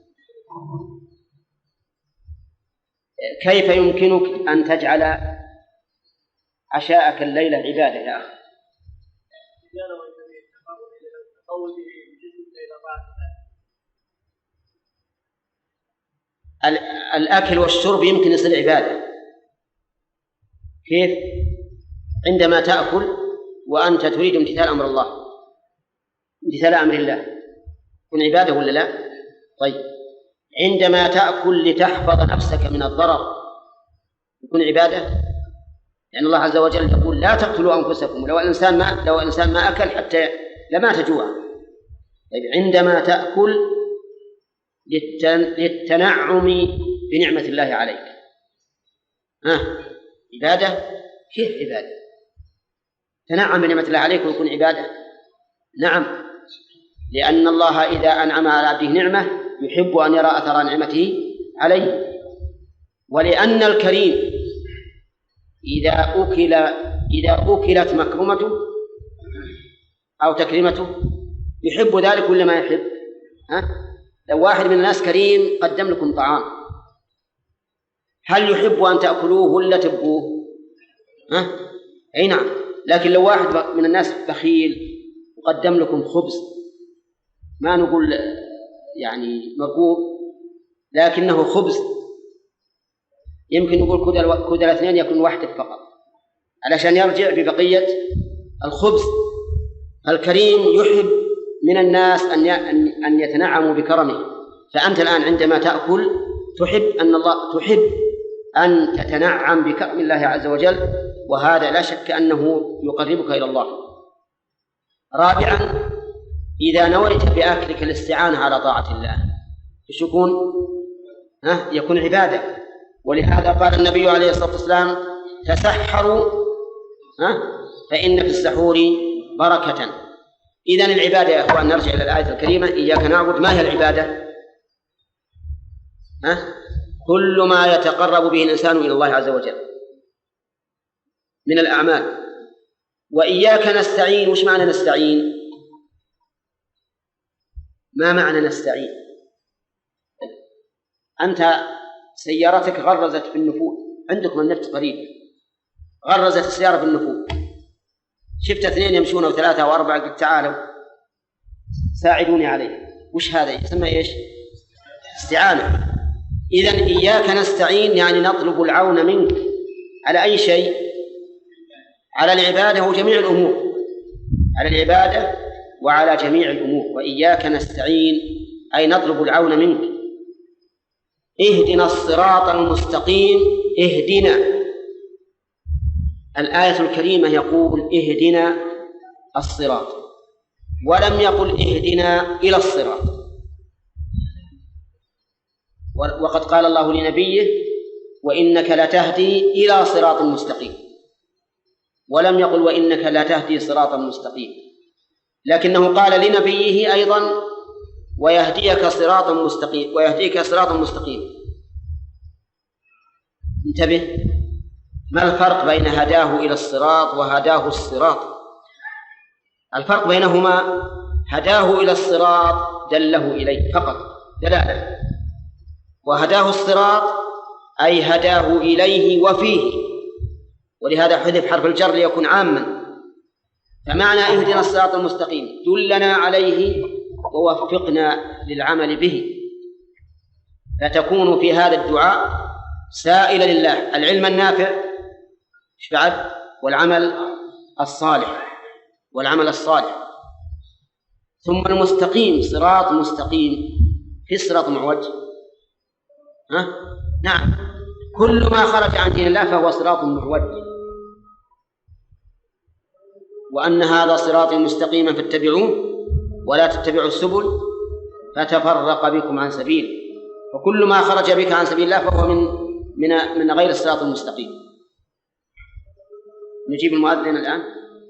A: كيف يمكنك أن تجعل عشاءك الليلة عبادة يا أخي؟ الأكل والشرب يمكن يصير عبادة. كيف؟ عندما تأكل وأنت تريد امتثال أمر الله، امتثال أمر الله يكون عبادة ولا لا؟ طيب عندما تأكل لتحفظ نفسك من الضرر يكون عبادة، لأن الله عز وجل يقول لا تقتلوا أنفسكم. لو الإنسان ما لو الإنسان ما أكل حتى لمات جوعا. طيب عندما تأكل للتنعم بنعمة الله عليك ها عبادة. كيف عبادة؟ تنعم بنعمة الله عليك ويكون عبادة؟ نعم، لأن الله إذا أنعم على عبده نعمة يحب أن يرى أثر نعمته عليه. ولأن الكريم إذا أكل إذا أكلت مكرمته أو تكريمته يحب ذلك ولا ما يحب؟ ها؟ لو واحد من الناس كريم قدم لكم طعام هل يحب أن تأكلوه ولا تبقوه؟ ها؟ أي نعم. لكن لو واحد من الناس بخيل وقدم لكم خبز ما نقول يعني مرغوب لكنه خبز يمكن نقول كود الاثنين يكون واحدة فقط علشان يرجع ببقية الخبز. الكريم يحب من الناس أن أن يتنعموا بكرمه. فأنت الآن عندما تأكل تحب أن الله تحب أن تتنعم بكرم الله عز وجل، وهذا لا شك أنه يقربك إلى الله. رابعا إذا نويت بأكلك الاستعانة على طاعة الله إيش يكون؟ ها يكون عبادة. ولهذا قال النبي عليه الصلاة والسلام تسحروا ها فإن في السحور بركة. إذن العبادة يا أخوان نرجع إلى الآية الكريمة إياك نعبد. ما هي العبادة؟ ها؟ كل ما يتقرب به الإنسان إلى الله عز وجل من الأعمال. وإياك نستعين. وش معنى نستعين؟ ما معنى نستعين؟ أنت سيارتك غرزت في النفوذ، عندكم النفط قريب، غرزت السيارة في النفوذ، شفت اثنين يمشون أو ثلاثة أو أربعة قلت تعالوا ساعدوني عليه. وش هذا يسمى إيش؟ استعانة. إذن إياك نستعين يعني نطلب العون منك على أي شيء؟ على العبادة وجميع الأمور، على العبادة وعلى جميع الأمور. وإياك نستعين أي نطلب العون منك. اهدنا الصراط المستقيم. اهدنا. الآية الكريمة يقول اهدنا الصراط ولم يقل اهدنا إلى الصراط. وقد قال الله لنبيه وإنك لتهدي إلى صراط مستقيم، ولم يقل وإنك لا تهدي صراطا مستقيم. لكنه قال لنبيه أيضا ويهديك صراطا مستقيم ويهديك صراطا مستقيم. انتبه، ما الفرق بين هداه إلى الصراط وهداه الصراط؟ الفرق بينهما هداه إلى الصراط دله إليه فقط دلالة، وهداه الصراط أي هداه إليه وفيه، ولهذا حذف حرف الجر ليكون عاما. فمعنى اهدنا الصراط المستقيم دلنا عليه ووفقنا للعمل به، فتكون في هذا الدعاء سائلا لله العلم النافع بعد والعمل الصالح والعمل الصالح. ثم المستقيم صراط مستقيم، في صراط معوج؟ ها؟ نعم، كل ما خرج عن دين الله فهو صراط معوج. وأن هذا صراطي مستقيما فاتبعوه ولا تتبعوا السبل فتفرق بكم عن سبيله، وكل ما خرج بك عن سبيل الله فهو من من من غير الصراط المستقيم. نجيب المؤذن الآن.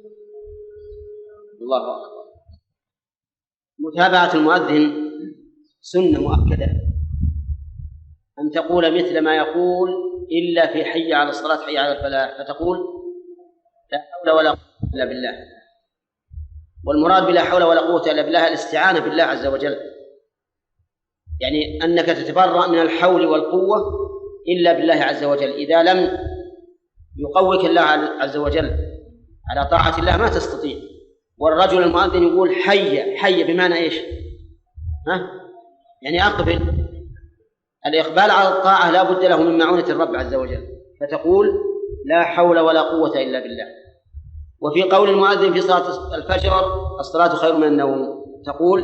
A: الله أكبر. متابعة المؤذن سنة مؤكدة، أن تقول مثل ما يقول إلا في حي على الصلاة حي على الفلاح، فتقول لا حول ولا قوة إلا بالله. والمراد بلا حول ولا قوة إلا بالله الاستعانة بالله عز وجل، يعني أنك تتبرأ من الحول والقوة إلا بالله عز وجل. إذا لم يقوك الله عز وجل على طاعة الله ما تستطيع. والرجل المؤذن يقول حي حي بمعنى إيش؟ ها؟ يعني أقبل. الإقبال على الطاعة لا بد له من معونة الرب عز وجل، فتقول لا حول ولا قوة إلا بالله. وفي قول المؤذن في صلاة الفجر الصلاة خير من النوم، تقول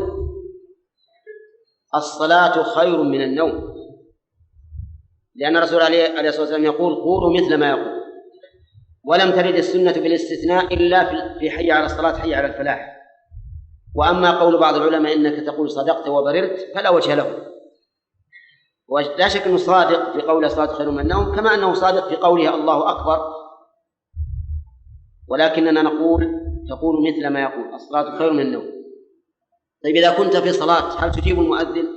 A: الصلاة خير من النوم، لأن الرسول عليه الصلاة والسلام يقول قولوا مثل ما يقول. ولم ترد السنة بالاستثناء إلا في حي على الصلاة حي على الفلاح. وأما قول بعض العلماء إنك تقول صدقت وبررت فلا وجه له، ولا شك أنه صادق في قول الصلاة خير من النوم، كما أنه صادق في قوله الله أكبر، ولكننا نقول تقول مثل ما يقول الصلاة خير من النوم. طيب إذا كنت في صلاة هل تجيب المؤذن؟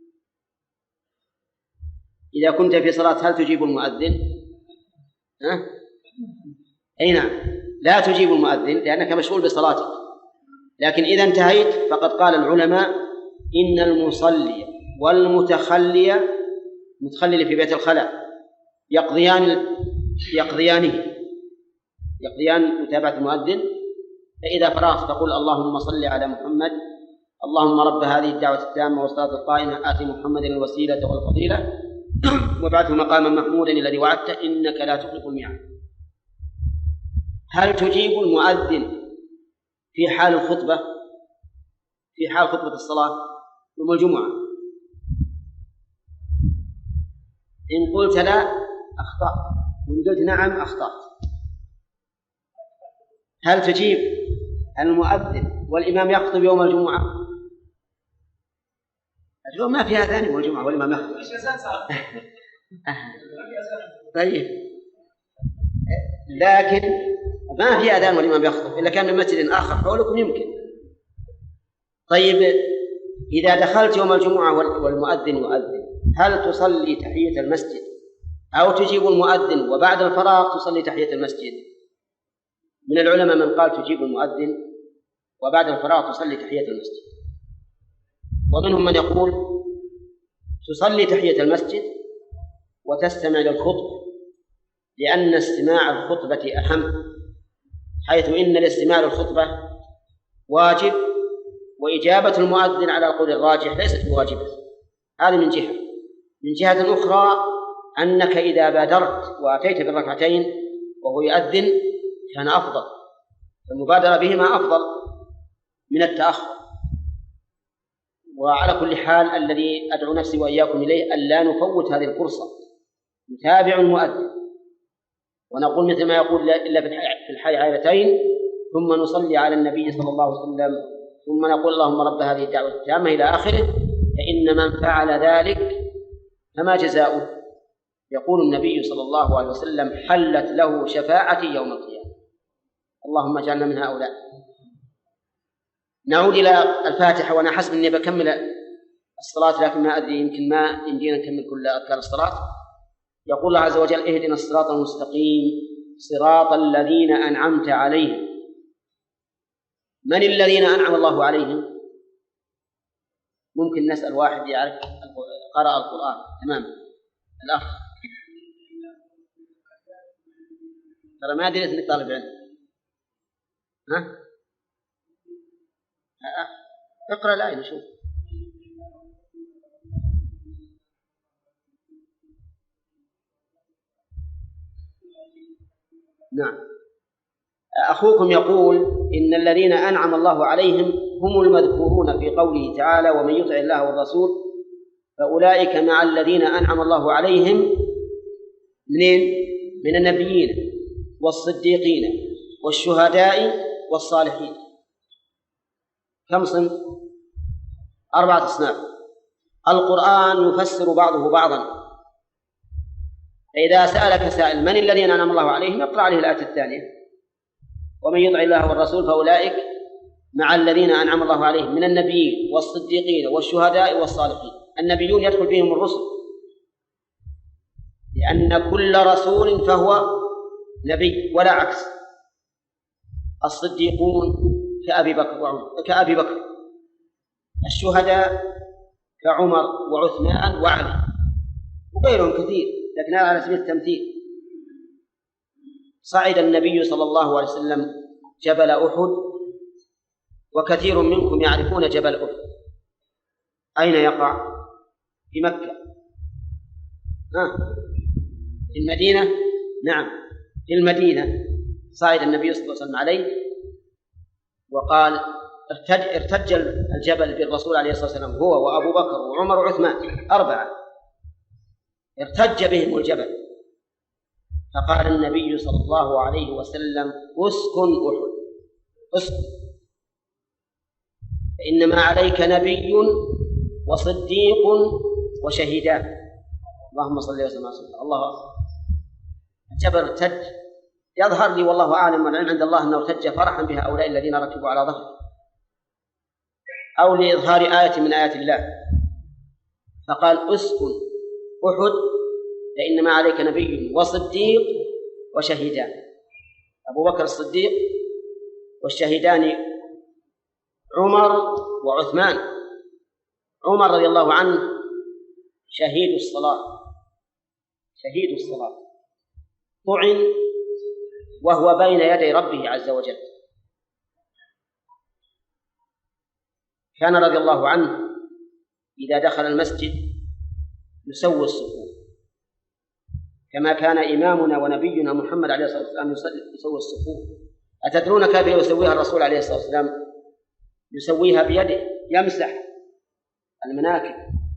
A: إذا كنت في صلاة هل تجيب المؤذن؟ ها؟ أي نعم، لا تجيب المؤذن لأنك مشغول بصلاتك. لكن إذا انتهيت فقد قال العلماء إن المصلي والمتخلي متخلي في بيت الخلاء يقضيان يقضيانه يقضيان متابعة المؤذن. فإذا فرغت تقول اللهم صل على محمد، اللهم رب هذه الدعوة التامة والصلاة القائمة آت محمد الوسيلة والفضيلة وابعثه مقاما محمودا الذي وعدته إنك لا تخلف الميعاد. هل تجيب المؤذن في حال الخطبة، في حال خطبة الصلاة يوم الجمعة؟ إن قلت لا أخطأت، وإن قلت نعم أخطأت. هل تجيب المؤذن والإمام يخطب يوم الجمعة؟ الجمعة ما فيها ثاني يوم الجمعة والإمام يخطب. طيب، لكن ما في أذان والإمام يخطب إلا كان من مسجد آخر حولكم يمكن. طيب، إذا دخلت يوم الجمعة والمؤذن يؤذن هل تصلي تحية المسجد أو تجيب المؤذن وبعد الفراغ تصلي تحية المسجد؟ من العلماء من قال تجيب المؤذن وبعد الفراغ تصلي تحية المسجد، ومنهم من يقول تصلي تحية المسجد وتستمع للخطبة، لأن استماع الخطبة أهم، حيث إن الاستماع للخطبة واجب، وإجابة المؤذن على القول الراجح ليست بواجبة. هذا من جهة. من جهة أخرى أنك إذا بادرت وأتيت بالركعتين وهو يؤذن كان أفضل، المبادرة بهما أفضل من التأخر. وعلى كل حال الذي أدعو نفسي وإياكم إليه ألا نفوت هذه الفرصة، نتابع المؤذن ونقول مثل ما يقول إلا في الحياتين ثم نصلي على النبي صلى الله عليه وسلم ثم نقول اللهم رب هذه الدعوة التامة إلى آخره. فإن من فعل ذلك فما جزاؤه؟ يقول النبي صلى الله عليه وسلم حلت له شفاعتي يوم القيامة. اللهم اجعلنا من هؤلاء. نعود إلى الفاتحة، وأنا حسب أني بكمل الصلاة، لكن ما أدري يمكن ما يمكن نكمل كل أذكار الصلاة. يقول الله عز وجل: اهدنا الصراط المستقيم صراط الذين أنعمت عليهم. من الذين أنعم الله عليهم؟ ممكن نسأل واحد يعرف قرأ القرآن تمام. الأخ ترى ما أدري إنك طالب علم. ها؟ اقرأ الآية نشوف. نعم. أخوكم يقول إن الذين أنعم الله عليهم هم المذكورون في قوله تعالى: ومن يطع الله والرسول فأولئك مع الذين أنعم الله عليهم منين؟ من النبيين والصديقين والشهداء والصالحين. كم صنف؟ أربعة أصناف. القرآن يفسر بعضه بعضا. فإذا سألك سائل من الذين أنعم الله عليهم اقرأ عليه الآية الثانية: ومن يطع الله والرسول فأولئك مع الذين أنعم الله عليهم من النبيين والصديقين والشهداء والصالحين. النبيون يدخل فيهم الرسل، لأن كل رسول فهو نبي ولا عكس. الصديقون كأبي بكر وعمر كأبي بكر، الشهداء كعمر وعثمان وعلي وغيرهم كثير، لكن على سبيل التمثيل. صعد النبي صلى الله عليه وسلم جبل أحد، وكثير منكم يعرفون جبل أحد. أين يقع؟ في مكة. آه. في المدينة؟ نعم في المدينة. صعد النبي صلى الله عليه وسلم عليه وقال: ارتج, ارتج الجبل بالرسول عليه الصلاة والسلام، هو وأبو بكر وعمر وعثمان، أربعة ارتج بهم الجبل. فقال النبي صلى الله عليه وسلم: اسكن أحد، اسكن، فإنما عليك نبي وصديق وشهيدان. اللهم صل وسلم على سيدنا الله أكبر. الجبل ارتج. يظهر لي والله أعلم والعلم عند الله أنه ارتج فرحا بها هؤلاء الذين ركبوا على ظهره، أو لإظهار آية من آيات الله. فقال: اسكن أحد فإنما عليك نبي وصديق وشهيدان. أبو بكر الصديق، والشهيدان عمر وعثمان. عمر رضي الله عنه شهيد الصلاة، شهيد الصلاة، طعن وهو بين يدي ربه عز وجل. كان رضي الله عنه إذا دخل المسجد يسوي الصفوف، كما كان إمامنا ونبينا محمد عليه الصلاة والسلام يسوي الصفوف. أتدرون كيف يسويها الرسول عليه الصلاة والسلام؟ يسويها بيده، يمسح المناكب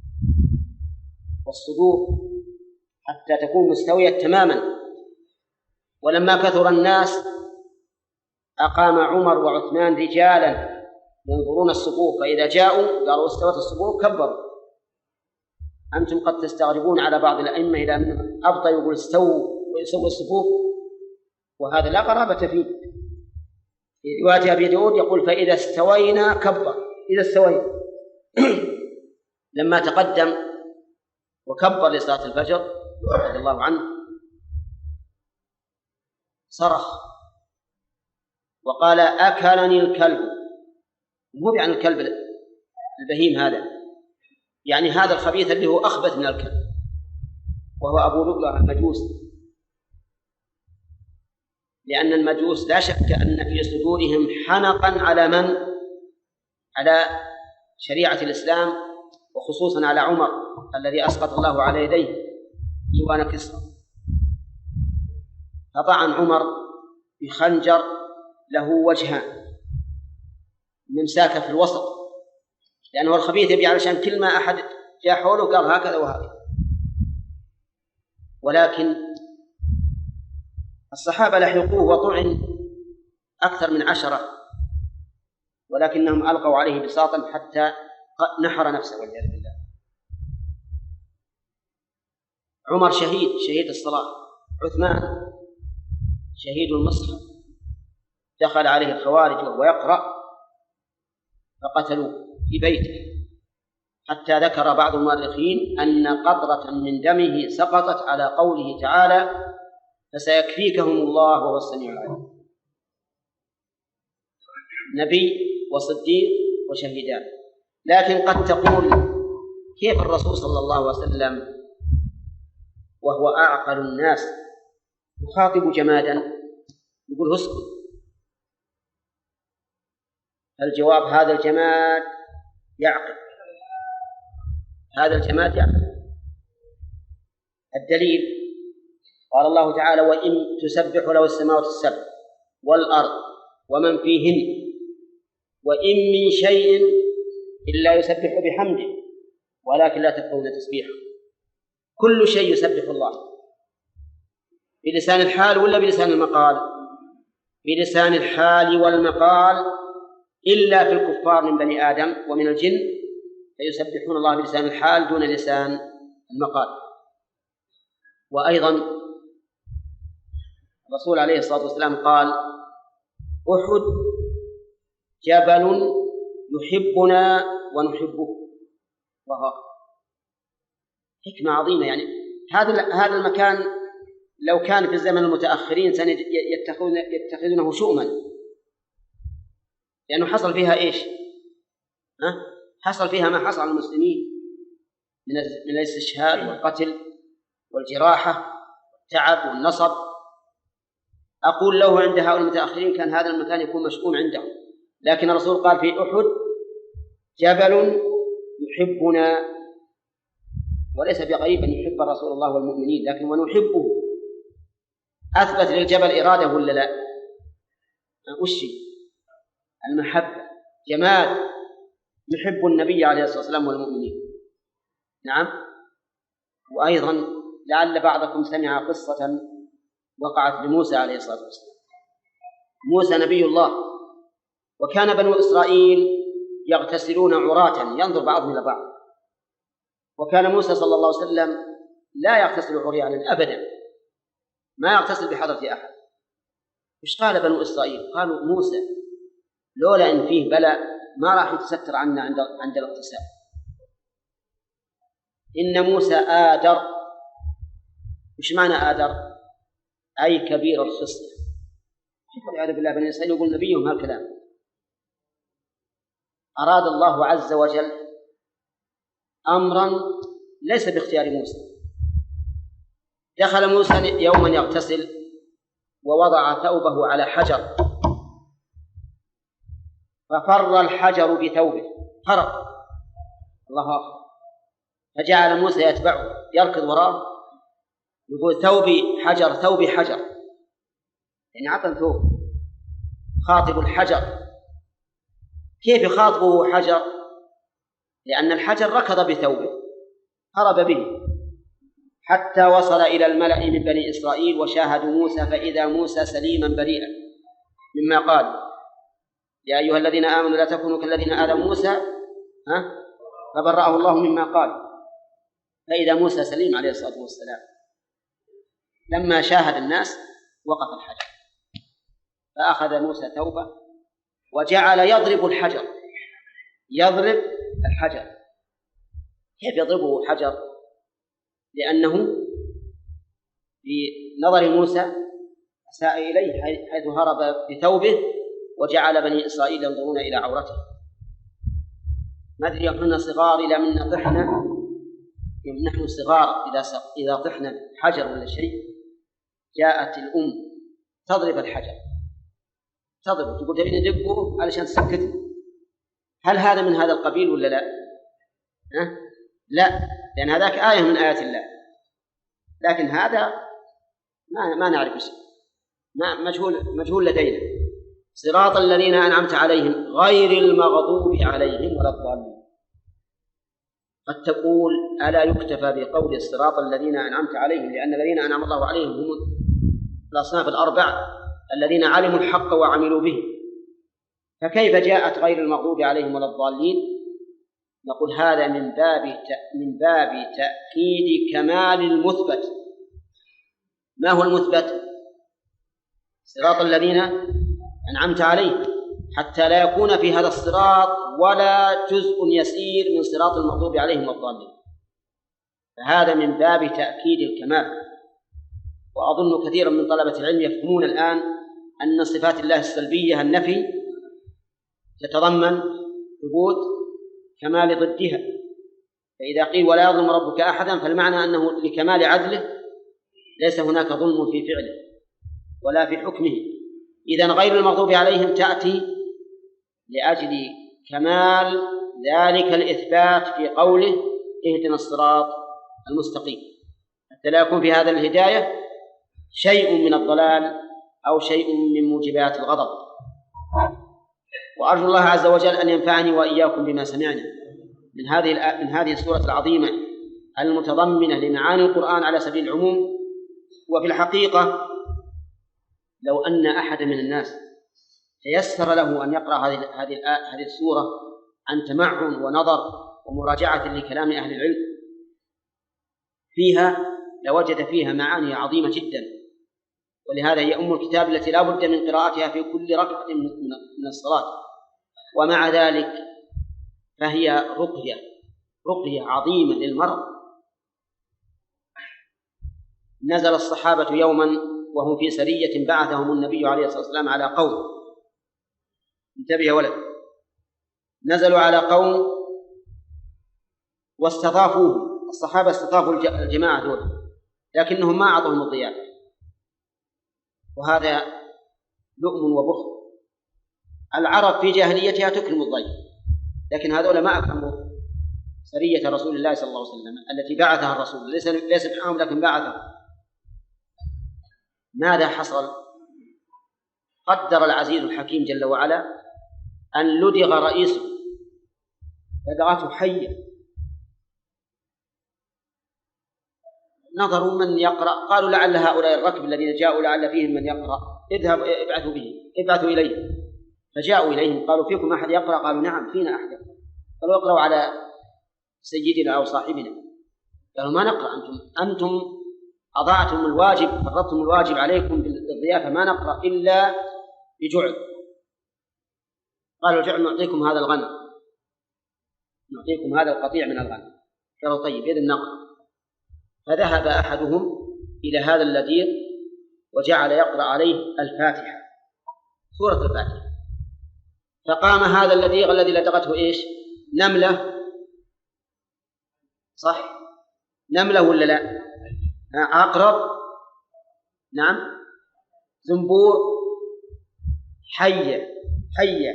A: والصدور حتى تكون مستوية تماما. ولما كثر الناس أقام عمر وعثمان رجالا ينظرون الصفوف، فإذا جاءوا قالوا: استوت الصفوف، كبروا. أنتم قد تستغربون على بعض الأئمة إذا أبطأ يقول استووا ويسوي الصفوف، وهذا لا قرابة فيه. في رواية أبي داود يقول: فإذا استوينا كبر. إذا استوينا لما تقدم وكبر لصلاة الفجر رضي الله عنه صرخ وقال: أكلني الكلب. مو يعني الكلب البهيم هذا، يعني هذا الخبيث اللي هو أخبث من الكلب، وهو أبو لؤلؤة المجوس. لأن المجوس لا شك أن في صدورهم حنقا على من؟ على شريعة الإسلام، وخصوصا على عمر الذي أسقط الله على يديه ديوان كسرى. فطعن عمر بخنجر له وجهان، ممساكه في الوسط، لأنه الخبيث يبي علشان كل ما أحد جاء حوله قال هكذا وهكذا. ولكن الصحابة لحقوه وطعن أكثر من عشرة، ولكنهم ألقوا عليه بساطا حتى نحر نفسه والعياذ بالله. عمر شهيد، شهيد الصلاة. عثمان شهيد المصحف، دخل عليه الخوارج وهو يقرأ فقتلوه في بيته، حتى ذكر بعض المؤرخين أن قطرة من دمه سقطت على قوله تعالى فسيكفيكهم الله وهو السميع العليم. نبي وصديق وشهيدان. لكن قد تقول كيف الرسول صلى الله عليه وسلم وهو أعقل الناس يخاطب جمادا يقول اسكت؟ الجواب هذا الجماد يعقل، هذا الجماد يعقل. الدليل قال الله تعالى وإن تسبح له السماوات السبع والأرض ومن فيهن وإن من شيء إلا يسبح بحمده ولكن لا تفقهون تسبيحه. كل شيء يسبح الله بلسان الحال ولا بلسان المقال؟ بلسان الحال والمقال، إلا في الكفار من بني آدم ومن الجن فيسبحون الله بلسان الحال دون لسان المقال. وأيضا الرسول عليه الصلاة والسلام قال أحد جبل يحبنا ونحبه، وهو حكمة عظيمة. يعني هذا هذا المكان لو كان في الزمن المتأخرين يتخذونه شؤما، لأنه حصل فيها إيش؟ ها؟ حصل فيها ما حصل على المسلمين من الاستشهاد والقتل والجراحة والتعب والنصب. أقول له عند هؤلاء المتأخرين كان هذا المكان يكون مشؤوم عندهم، لكن الرسول قال في أحد جبل يحبنا، وليس بغريب أن يحب رسول الله والمؤمنين، لكن ونحبه أثبت للجبل إرادة ولا لا؟ وش المحبة جماد يحب النبي عليه الصلاة والسلام والمؤمنين. نعم. وأيضا لعل بعضكم سمع قصة وقعت لموسى عليه الصلاة والسلام. موسى نبي الله، وكان بنو إسرائيل يغتسلون عراة ينظر بعضهم إلى بعض، وكان موسى صلى الله عليه وسلم لا يغتسل عريانا أبدا، ما يغتسل بحضرة أحد. إيش قال بنو إسرائيل؟ قالوا موسى لولا إن فيه بلاء ما راح يتستر عنا عند عند الاغتسال. إن موسى آدر. وش معنى آدر؟ أي كبير الخصية. والعياذ بالله بني إسرائيل يقول نبيهم هالكلام. أراد الله عز وجل أمرا ليس باختيار موسى. دخل موسى يوما يغتسل ووضع ثوبه على حجر ففر الحجر بثوبه، هرب. الله أكبر. فجعل موسى يتبعه يركض وراه يقول ثوبي حجر ثوبي حجر، يعني عطى ثوب. خاطب الحجر. كيف يخاطبه حجر؟ لأن الحجر ركض بثوبه هرب به حتى وصل إلى الملأ من بني إسرائيل وشاهدوا موسى، فإذا موسى سليما بريئا مما قال يا أيها الذين آمنوا لا تكونوا كالذين آذوا موسى ها فبرأه الله مما قال. فإذا موسى سليم عليه الصلاة والسلام. لما شاهد الناس وقف الحجر، فأخذ موسى ثوبه وجعل يضرب الحجر يضرب الحجر. كيف يضربه حجر؟ لأنه في نظر موسى أساء إليه حيث هرب بثوبه وجعل بني إسرائيل ينظرون إلى عورته. ما أدري يقولون صغار إلى من طحنا، نحن صغار إذا إذا طحنا حجر ولا شيء جاءت الأم تضرب الحجر، تضرب تقول تبين ندقه علشان تسكته. هل هذا من هذا القبيل ولا لا؟ ها؟ لا، لأن هذاك آية من آيات الله، لكن هذا ما ما نعرف شيء، ما مجهول مجهول لدينا. صراط الذين أنعمت عليهم غير المغضوب عليهم ولا الضالين. قد تقول ألا يكتفى بقول الصراط الذين أنعمت عليهم، لأن الذين أنعم الله عليهم هم الأصناف الأربعة الذين علموا الحق وعملوا به، فكيف جاءت غير المغضوب عليهم ولا الضالين؟ نقول هذا من باب من باب تأكيد كمال المثبت. ما هو المثبت؟ صراط الذين أنعمت عليهم، حتى لا يكون في هذا الصراط ولا جزء يسير من صراط المغضوب عليهم والضالين. فهذا من باب تأكيد الكمال. وأظن كثيرا من طلبة العلم يفهمون الآن أن صفات الله السلبية النفي تتضمن ثبوت كمال ضدها. فإذا قيل ولا يظلم ربك أحدا فالمعنى أنه لكمال عدله ليس هناك ظلم في فعله ولا في حكمه. إذن غير المغضوب عليهم تأتي لأجل كمال ذلك الإثبات في قوله اهدنا الصراط المستقيم، حتى لا يكون في هذا الهداية شيء من الضلال أو شيء من موجبات الغضب. وأرجو الله عز وجل أن ينفعني وإياكم بما سمعنا من هذه من هذه السورة العظيمة المتضمنة لمعاني القرآن على سبيل العموم. وفي الحقيقة لو أن أحد من الناس تيسر له أن يقرأ هذه هذه هذه السورة عن تمعن ونظر ومراجعة لكلام أهل العلم فيها لوجد فيها معاني عظيمة جدا. ولهذا هي أم الكتاب التي لا بد من قراءتها في كل ركعة من الصلاة. ومع ذلك فهي رقية رقية عظيمة للمرء. نزل الصحابة يوما وهم في سرية بعثهم النبي عليه الصلاة والسلام على قوم. انتبه يا ولد. نزلوا على قوم واستضافوه. الصحابة استضافوا الجماعة دول لكنهم ما أعطوهم الضيافة، وهذا لؤم وبخل. العرب في جاهليتها تكرم الضيف، لكن هذول ما أكرموا سرية رسول الله صلى الله عليه وسلم التي بعثها الرسول، ليس ليس معهم لكن بعثها. ماذا حصل؟ قدر العزيز الحكيم جل وعلا أن لدغ رئيسه لدغته حية. نظروا من يقرأ، قالوا لعل هؤلاء الركب الذين جاءوا لعل فيهم من يقرأ، اذهب ابعثوا به ابعثوا إليه. فجاءوا إليهم قالوا فيكم أحد يقرأ؟ قالوا نعم فينا أحد يقرأ. قالوا اقرأوا على سيدنا أو صاحبنا. قالوا ما نقرأ، أنتم أنتم أضعتم الواجب، فرضتم الواجب عليكم بالضيافة، ما نقرأ إلا بجعل. قالوا الجعل نعطيكم هذا الغنم، نعطيكم هذا القطيع من الغنم. قالوا طيب إذن نقرأ. فذهب أحدهم إلى هذا اللذيذ وجعل يقرأ عليه الفاتحة، سورة الفاتحة. فقام هذا اللذيذ الذي لدغته إيش؟ نملة، صح؟ نملة ولا لا؟ عقرب، نعم، زنبور، حية حية.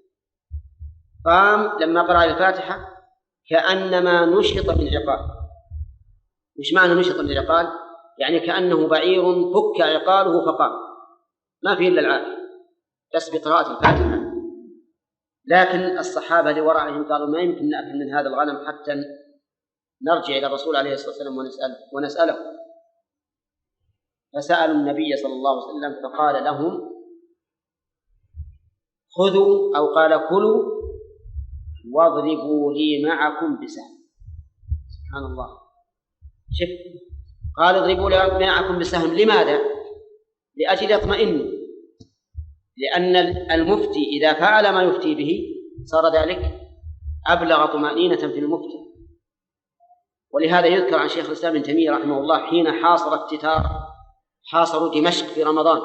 A: قام لما قرأ الفاتحة كأنما نشط من عقال. مش معنى نشط من العقال؟ يعني كأنه بعير فك عقاله فقام، ما فيه إلا العافية بس بقراءة الفاتحة. لكن الصحابة لورائهم قالوا ما يمكن نأكل من هذا الغنم حتى نرجع إلى الرسول عليه الصلاة والسلام ونسأله, ونسأله. فسألوا النبي صلى الله عليه وسلم فقال لهم خذوا أو قال كلوا واضربوا لي معكم بسهم. سبحان الله، شف قال اضربوا لي معكم بسهم. لماذا؟ لأجل يطمئن، لأن المفتي إذا فعل ما يفتي به صار ذلك أبلغ طمأنينة في المفتي. ولهذا يذكر عن شيخ الإسلام ابن تيمية رحمه الله حين حاصر التتار، حاصروا دمشق في رمضان،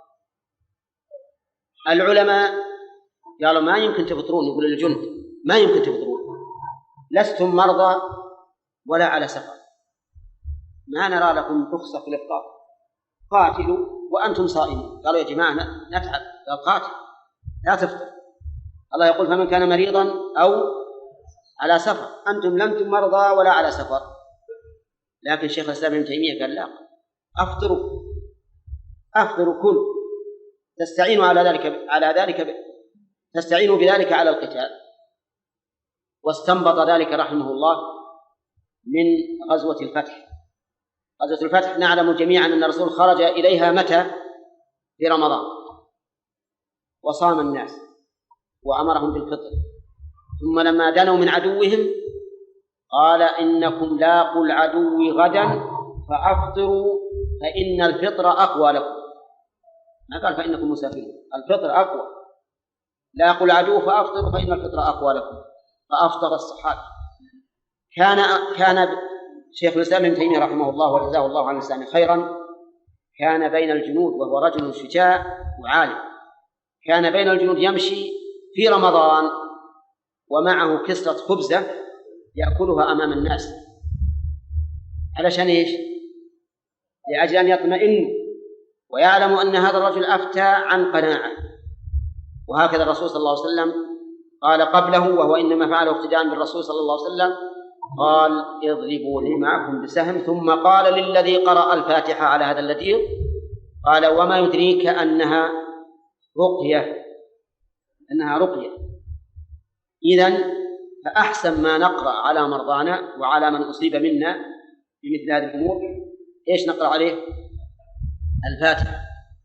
A: العلماء قالوا ما يمكن تفطرون، يقول للجند ما يمكن تفطرون، لستم مرضى ولا على سفر، ما نرى لكم رخصة في الإفطار، قاتلوا وأنتم صائمون. قالوا يا جماعة نتعب، قال قاتل لا تفطر، الله يقول فمن كان مريضا أو على سفر، أنتم لم مرضى ولا على سفر. لكن شيخ الإسلام ابن تيمية قال لا، أفطروا أفطروا كل تستعينوا على ذلك على ذلك تستعينوا بذلك على القتال. واستنبط ذلك رحمه الله من غزوة الفتح. غزوة الفتح نعلم جميعا أن الرسول خرج إليها متى؟ في رمضان، وصام الناس وأمرهم بالفطر، ثم لما دنوا من عدوهم قال إنكم لاقوا العدو غدا فأفطروا فإن الفطر أقوى لكم، ما قال فإنكم مسافرون، الفطر أقوى. لا يقول العدو فأفطر فإن الفطر أقوى لكم، فأفطر الصحابة. كان كان شيخ الإسلام ابن تيمية رحمه الله وجزاه الله عن الإسلام خيرا كان بين الجنود، وهو رجل شجاع وعالم، كان بين الجنود يمشي في رمضان ومعه كسرة خبزة يأكلها أمام الناس، علشان إيش؟ لأجل أن يطمئن ويعلم أن هذا الرجل أفتى عن قناعة. وهكذا الرسول صلى الله عليه وسلم قال قبله، وهو إنما فعله اقتداء بالرسول صلى الله عليه وسلم، قال اضربوا لي معكم بسهم، ثم قال للذي قرأ الفاتحة على هذا اللذيذ قال وما يدريك أنها رقية، أنها رقية. إذن فأحسن ما نقرأ على مرضانا وعلى من أصيب منا بمثل هذه الأمور إيش نقرأ عليه؟ الفاتحة.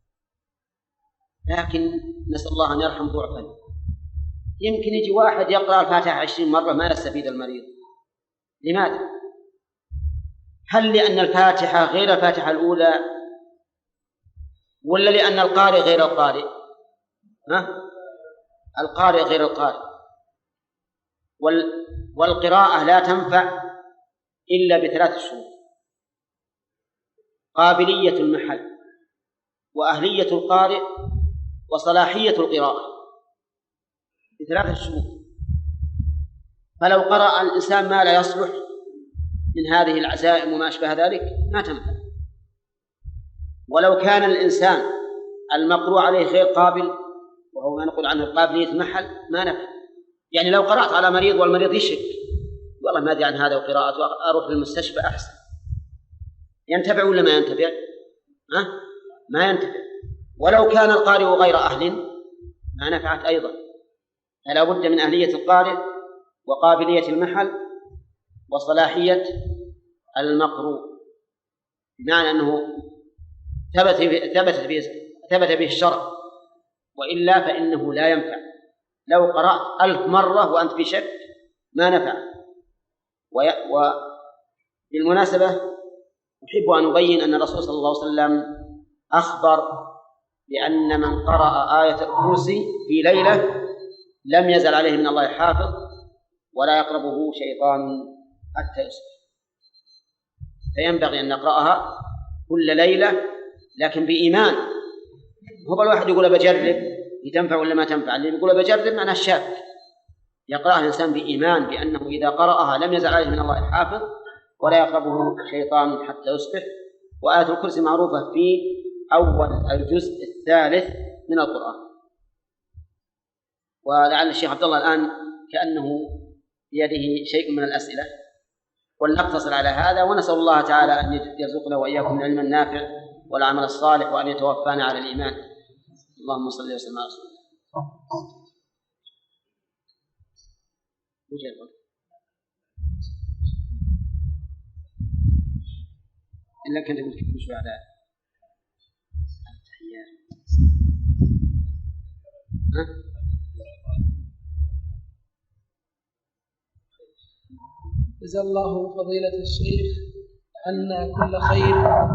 A: لكن نسأل الله أن يرحم ضعفا، يمكن يجي واحد يقرأ الفاتحة عشرين مرة ما يستفيد المريض. لماذا؟ هل لأن الفاتحة غير الفاتحة الأولى، ولا لأن القارئ غير القارئ؟ ها؟ القارئ غير القارئ، والقراءة لا تنفع إلا بثلاث شروط: قابلية المحل، وأهلية القارئ، وصلاحية القراءة، بثلاث شروط. فلو قرأ الإنسان ما لا يصلح من هذه العزائم وما أشبه ذلك ما تنفع. ولو كان الإنسان المقروء عليه غير قابل، وهو ما نقول عنه قابلية المحل، ما نفع. يعني لو قرأت على مريض والمريض يشك، والله ما أدري عن هذا وقراءته، أروح للمستشفى أحسن، ينتفع ولا ما ينتفع؟ ها؟ ما ينتفع. ولو كان القارئ غير أهل ما نفعت أيضا. فلا بد من أهلية القارئ، وقابلية المحل، وصلاحية المقروء، بمعنى أنه ثبت ثبت به ثبت به الشرع، وإلا فإنه لا ينفع. لو قرأت ألف مرة وأنت في شك ما نفع. وبالمناسبة أحب أن أبين أن الرسول صلى الله عليه وسلم أخبر بأن من قرأ آية الكرسي في ليلة لم يزل عليه من الله حافظ ولا يقربه شيطان حتى يصبح. فينبغي أن نقرأها كل ليلة، لكن بإيمان. هو الواحد يقول بجرب تنفع ولا ما تنفع، اللي يقول بجرب معناه الشاك. يقرأها الإنسان بإيمان بأنه إذا قرأها لم يزل عليه من الله حافظ ولا يقربه شيطان حتى يصبح. وآية الكرسي معروفة في أول الجزء الثالث من القرآن. ولعل الشيخ عبد الله الآن كأنه بيده شيء من الأسئلة، ولنقتصر على هذا، ونسأل الله تعالى أن يرزقنا وإياكم العلم النافع والعمل الصالح، وأن يتوفانا على الإيمان. اللهم صل وسلم على رسول الله. إلا كنت قلت كل شوي على التحيات. ها؟
B: جزا الله فضيلة الشيخ عنا كل خير،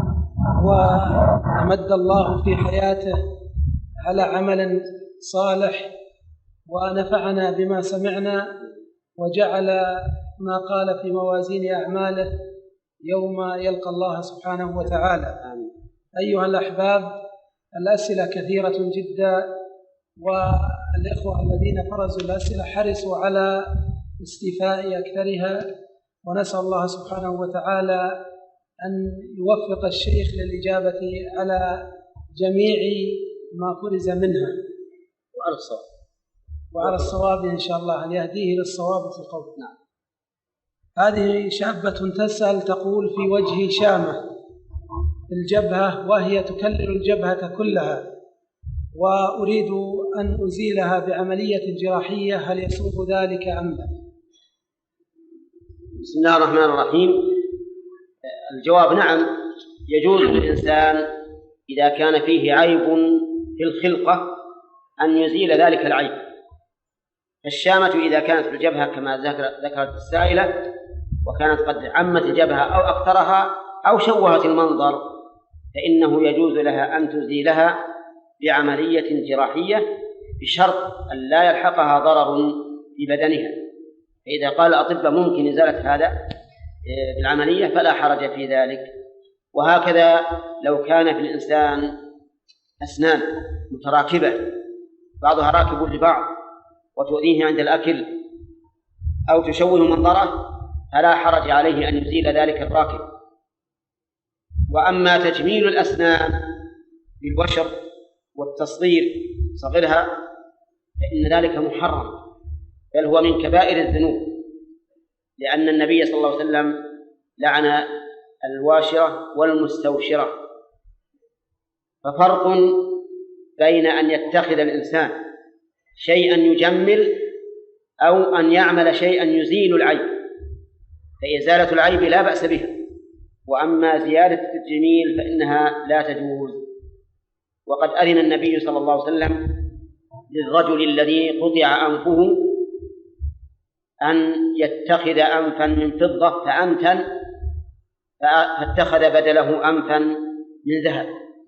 B: وأمد الله في حياته على عمل صالح، ونفعنا بما سمعنا، وجعل ما قال في موازين أعماله يوم يلقى الله سبحانه وتعالى. أيها الأحباب، الأسئلة كثيرة جدا، والإخوة الذين فرزوا الأسئلة حرصوا على استيفاء أكثرها، ونسأل الله سبحانه وتعالى أن يوفق الشيخ للإجابة على جميع ما فرز منها،
A: وعلى الصواب
B: وعلى الصواب إن شاء الله، أن يهديه للصواب في القول.
A: نعم.
B: هذه شابة تسأل تقول: في وجهي شامة في الجبهة وهي تكلل الجبهة كلها، وأريد أن أزيلها بعملية جراحية، هل يصلح ذلك أم لا؟
A: بسم الله الرحمن الرحيم. الجواب نعم، يجوز للإنسان إذا كان فيه عيب في الخلقة أن يزيل ذلك العيب. الشامة إذا كانت في الجبهة كما ذكرت السائلة، وكانت قد عمت الجبهة أو أكثرها أو شوهت المنظر، فإنه يجوز لها أن تزيلها بعملية جراحية بشرط أن لا يلحقها ضرر في بدنها. فإذا قال الأطباء ممكن إزالة هذا بالعملية فلا حرج في ذلك. وهكذا لو كان في الإنسان أسنان متراكبة بعضها راكب لبعض وتؤذيه عند الأكل أو تشوه منظره فلا حرج عليه أن يزيل ذلك الراكب. وأما تجميل الأسنان بالبشر والتصغير صغرها فإن ذلك محرم، بل هو من كبائر الذنوب، لأن النبي صلى الله عليه وسلم لعن الواشرة والمستوشرة. ففرق بين أن يتخذ الإنسان شيئا يجمل أو أن يعمل شيئا يزيل العيب، فإزالة العيب لا بأس بها، وأما زيادة الجميل فإنها لا تجوز. وقد أذن النبي صلى الله عليه وسلم للرجل الذي قطع أنفه أن يتخذ أنفا من فضة فأنتن فاتخذ بدله أنفا من ذهب.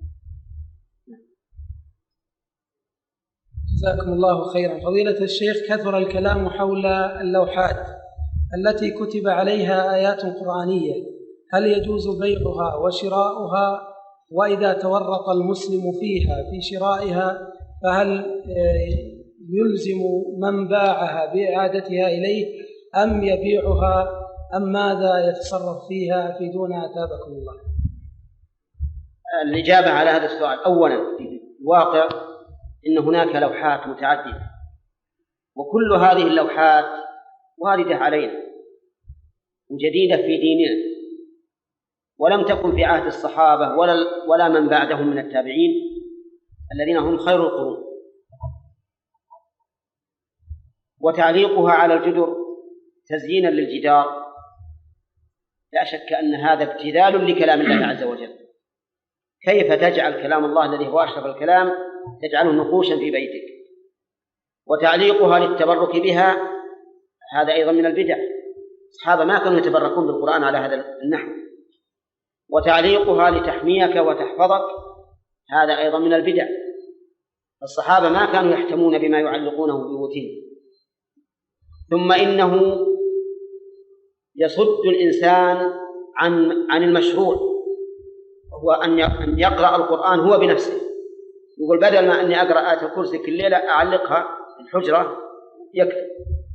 B: جزاكم الله خيرا. فضيلة الشيخ، كثر الكلام حول اللوحات التي كتب عليها آيات قرآنية، هل يجوز بيعها وشراؤها؟ وإذا تورط المسلم فيها في شرائها فهل يلزم من باعها بإعادتها إليه أم يبيعها أم ماذا يتصرف فيها؟ في دون أتابكم الله.
A: الإجابة على هذا السؤال: أولا في الواقع إن هناك لوحات متعددة، وكل هذه اللوحات واردة علينا وجديدة في ديننا، ولم تكن في عهد الصحابة ولا ولا من بعدهم من التابعين الذين هم خير القرون. وتعليقها على الجدر تزيينا للجدار لا شك أن هذا ابتذال لكلام الله عز وجل. كيف تجعل كلام الله الذي هو أشرف الكلام تجعله نقوشا في بيتك؟ وتعليقها للتبرك بها هذا أيضا من البدع، الصحابة ما كانوا يتبركون بالقرآن على هذا النحو. وتعليقها لتحميك وتحفظك هذا أيضا من البدع، الصحابة ما كانوا يحتمون بما يعلقونه ببيوتهم. ثم إنه يصد الإنسان عن عن المشروع، هو أن يقرأ القرآن هو بنفسه، يقول بدل ما أني أقرأ آية الكرسي كل ليلة أعلقها في الحجرة يكفي.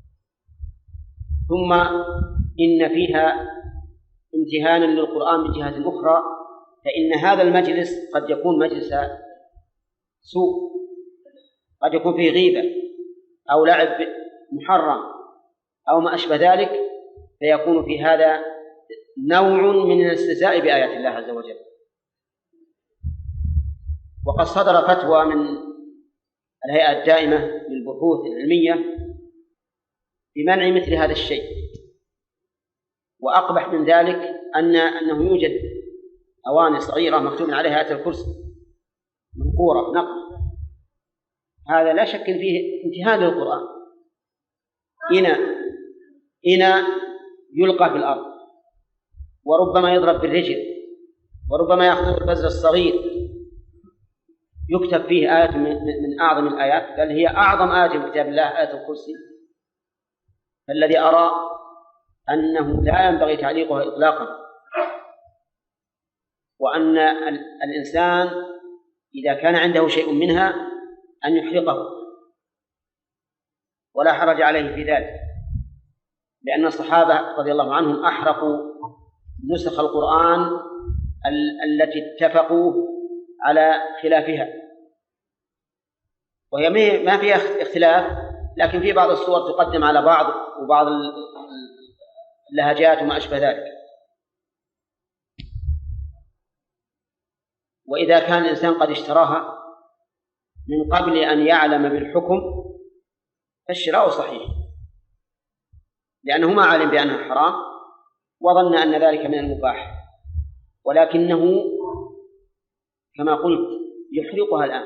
A: ثم إن فيها امتهانا للقرآن من جهة أخرى، فإن هذا المجلس قد يكون مجلس سوء، قد يكون فيه غيبة أو لعب محرم أو ما أشبه ذلك، فيكون في هذا نوع من الاستهزاء بآيات الله عز وجل. وقد صدر فتوى من الهيئة الدائمة للبحوث العلمية بمنع مثل هذا الشيء. وأقبح من ذلك أن أنه يوجد أواني صغيرة مكتوب عليها آية الكرسي منقورة نقل، هذا لا شك فيه امتهان للقرآن. إناء إناء يلقى في الأرض، وربما يضرب بالرجل، وربما يأخذ البزر الصغير يكتب فيه آية من أعظم الآيات، بل هي أعظم آية في كتاب الله آية الكرسي. فالذي أرى أنه لا ينبغي تعليقها إطلاقا، وأن الإنسان إذا كان عنده شيء منها أن يحرقه ولا حرج عليه في ذلك، لأن الصحابة رضي الله عنهم أحرقوا نسخ القرآن التي اتفقوا على خلافها، وهي ما فيها اختلاف، لكن في بعض الصور تقدم على بعض وبعض اللهجات وما أشبه ذلك. وإذا كان الإنسان قد اشتراها من قبل أن يعلم بالحكم فالشراء صحيح، لأنه ما علم بأنها حرام وظن أن ذلك من المباح، ولكنه كما قلت يحرقها الآن.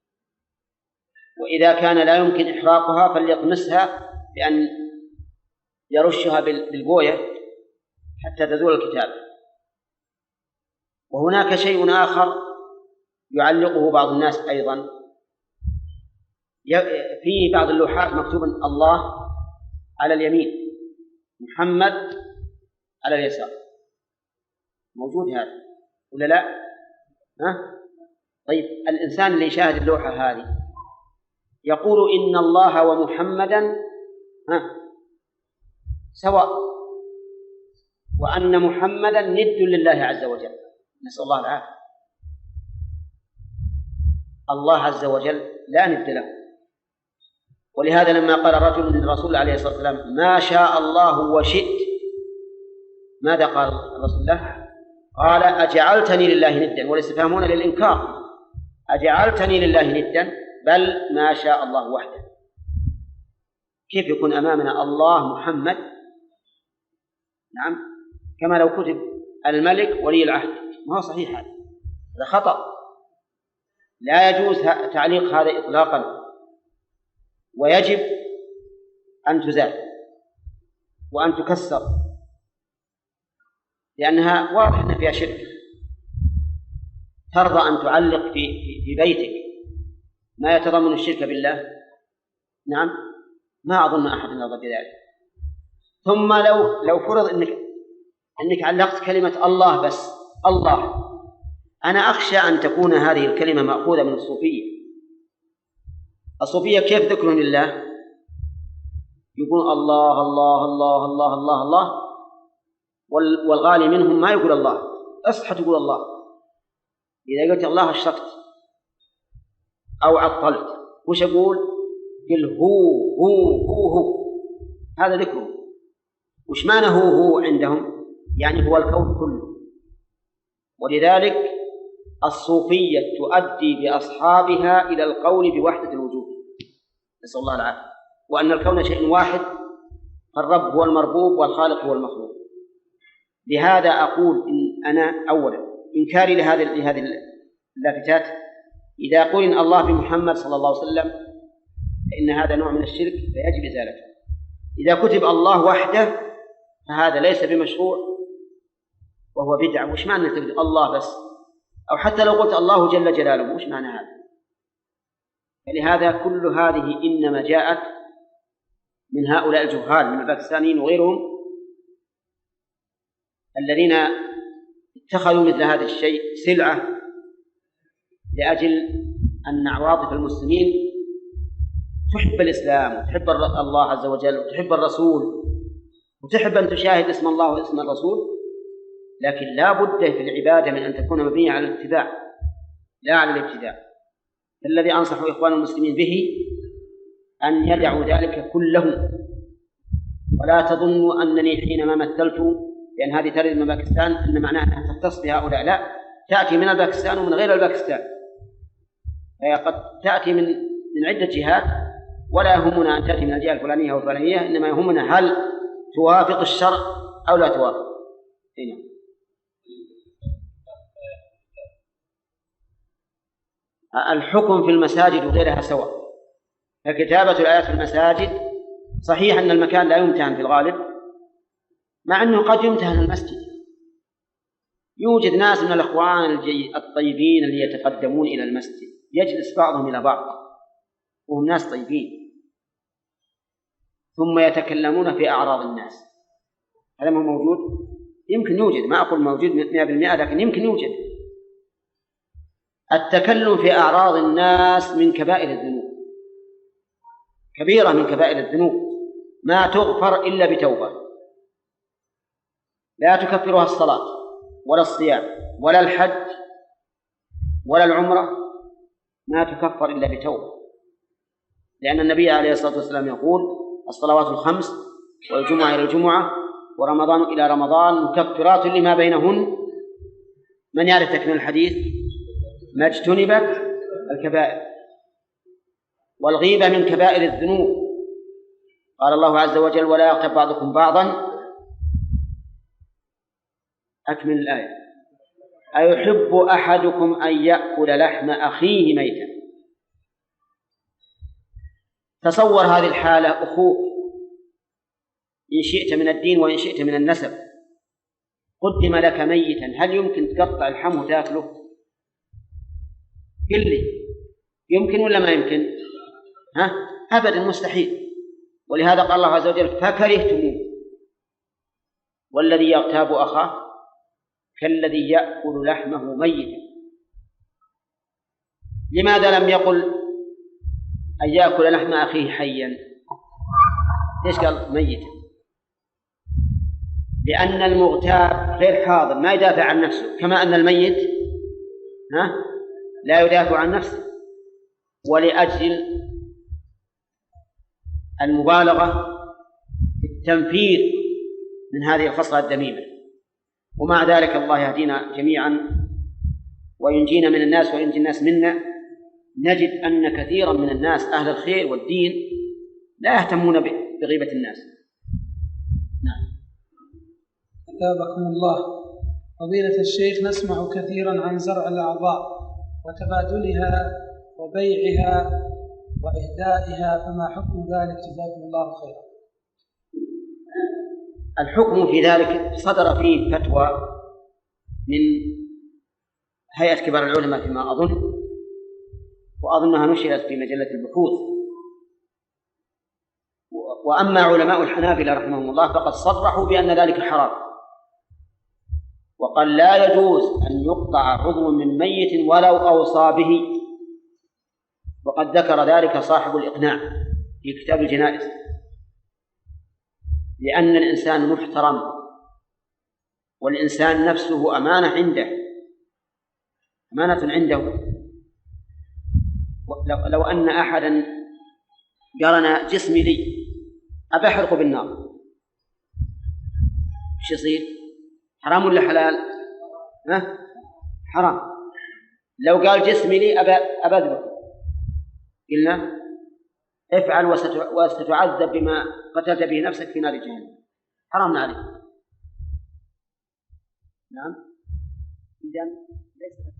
A: وإذا كان لا يمكن إحراقها فليطمسها بأن يرشها بالبوية حتى تزول الكتاب. وهناك شيء آخر يعلقه بعض الناس أيضا، في بعض اللوحات مكتوب الله على اليمين، محمد على اليسار، موجود هذا ولا لا؟ ها؟ طيب الإنسان اللي يشاهد اللوحة هذه يقول إن الله ومحمدا ها سواء، وأن محمدا ند لله عز وجل، نسأل الله العافية. الله عز وجل لا ند له، ولهذا لما قال رجل للرسول عليه الصلاة والسلام ما شاء الله وشئت، ماذا قال الرسول له؟ قال أجعلتني لله ندا، والاستفهام للإنكار، أجعلتني لله ندا، بل ما شاء الله وحده. كيف يكون أمامنا الله محمد؟ نعم، كما لو كتب الملك ولي العهد، ما هو صحيح، هذا هذا خطأ، لا يجوز تعليق هذا إطلاقا، ويجب أن تزال وأن تكسر، لأنها واضح أن فيها شرك. ترضى أن تعلق في في بيتك ما يتضمن الشرك بالله؟ نعم، ما أظن أحد يرضى بذلك. ثم لو لو فرض أنك أنك علقت كلمة الله بس، الله، أنا أخشى أن تكون هذه الكلمة مأخوذة من الصوفية. الصوفية كيف ذكرهم لله؟ يقول الله الله الله الله الله الله، والغالي منهم ما يقول الله، أصحى تقول الله. إذا قلت الله أشركت أو عطلت، وش أقول؟ قل هو هو هو هو، هذا ذكره. وش معنى هو هو عندهم؟ يعني هو الكون كله. ولذلك الصوفية تؤدي بأصحابها إلى القول بوحدة الوجود، نسأل الله العافية، وأن الكون شيء واحد، الرب هو المربوب والخالق هو المخلوق. لهذا أقول إن أنا أولا إنكاري لهذه لهذه اللافتات، إذا قلن الله بمحمد صلى الله عليه وسلم فإن هذا نوع من الشرك فيجب إزالته. إذا كتب الله وحده فهذا ليس بمشروع وهو بدعة. وش معنى تكتب الله بس؟ أو حتى لو قلت الله جل جلاله، وش معنى هذا؟ فلهذا كل هذه إنما جاءت من هؤلاء الجهال من الباكستانيين وغيرهم الذين اتخذوا مثل هذا الشيء سلعة لأجل أن عواطف المسلمين تحب الإسلام وتحب الله عز وجل وتحب الرسول وتحب أن تشاهد اسم الله واسم الرسول، لكن لا بد في العبادة من أن تكون مبنية على الاتباع لا على الابتداع. الذي أنصح إخوان المسلمين به أن يدعوا ذلك كله، ولا تظنوا أنني حينما مثلت لأن هذه ترد من باكستان أن معناها أنها تختص بهؤلاء، لا، تأتي من الباكستان ومن غير الباكستان، فهي قد تأتي من من عدة جهات، ولا يهمنا أن تأتي من الجهة الفلانية أو الفلانية، إنما يهمنا هل توافق الشرع أو لا توافق. هنا الحكم في المساجد وغيرها سواء، فكتابة الآيات في المساجد صحيح أن المكان لا يمتهن في الغالب، مع أنه قد يمتهن المسجد. يوجد ناس من الأخوان الطيبين اللي يتقدمون إلى المسجد، يجلس بعضهم إلى بعض وهم ناس طيبين، ثم يتكلمون في أعراض الناس. هذا ما موجود؟ يمكن يوجد، ما أقول موجود مئة بالمئة، لكن يمكن يوجد. التكلم في أعراض الناس من كبائر الذنوب، كبيرة من كبائر الذنوب، ما تغفر إلا بتوبة، لا تكفرها الصلاة ولا الصيام ولا الحج ولا العمرة، ما تكفر إلا بتوبة، لأن النبي عليه الصلاة والسلام يقول الصلوات الخمس والجمعة إلى الجمعة ورمضان إلى رمضان مكفرات لما بينهن. من يعرف تكمل الحديث؟ ما اجتنبت الكبائر. والغيبة من كبائر الذنوب، قال الله عز وجل ولا يغتب بعضكم بعضا. أكمل الآية. أيحب أحدكم أن يأكل لحم أخيه ميتا. تصور هذه الحالة، أخوك إن شئت من الدين وإن شئت من النسب قدم لك ميتا، هل يمكن تقطع الحم وتأكله؟ قل لي، يمكن ولا ما يمكن؟ ها؟ أبدا مستحيل. ولهذا قال الله عز وجل فكرهتموه والذي يغتاب أخاه كالذي يأكل لحمه ميتا. لماذا لم يقل أن يأكل لحم أخيه حيا؟ ليش قال ميتا؟ لأن المغتاب غير حاضر ما يدافع عن نفسه، كما أن الميت ها لا يدافع عن نفسه. ولأجل المبالغة في التنفير من هذه الخصلة الذميمة. ومع ذلك الله يهدينا جميعا وينجينا من الناس وينجي الناس منا. نجد أن كثيرا من الناس أهل الخير والدين لا يهتمون بغيبة الناس.
B: نعم. أثابكم الله. فضيلة الشيخ، نسمع كثيرا عن زرع الأعضاء وتبادلها وبيعها وإهدائها، فما حكم ذلك؟ جزاكم الله خيرا.
A: الحكم في ذلك صدر فيه فتوى من هيئة كبار العلماء فيما أظن، وأظنها نشرت في مجلة البحوث. وأما علماء الحنابلة رحمهم الله فقد صرحوا بأن ذلك حرام، وقال لا يجوز أن يقطع عضو من ميت ولو أوصى به، وقد ذكر ذلك صاحب الإقناع في كتاب الجنائز. لأن الإنسان محترم، والإنسان نفسه أمانة عنده، أمانة عنده. لو أن أحدا قال أنا جسمي لي أبى أحرقه بالنار، إيش يصير؟ حرام ولا حلال؟ ها؟ حرام. لو قال جسمي لي أبى أبى أذبحه، قلنا افعل وستعذب بما قتلت به نفسك في نار جهنم، حرام عليك. نعم. إذن ليس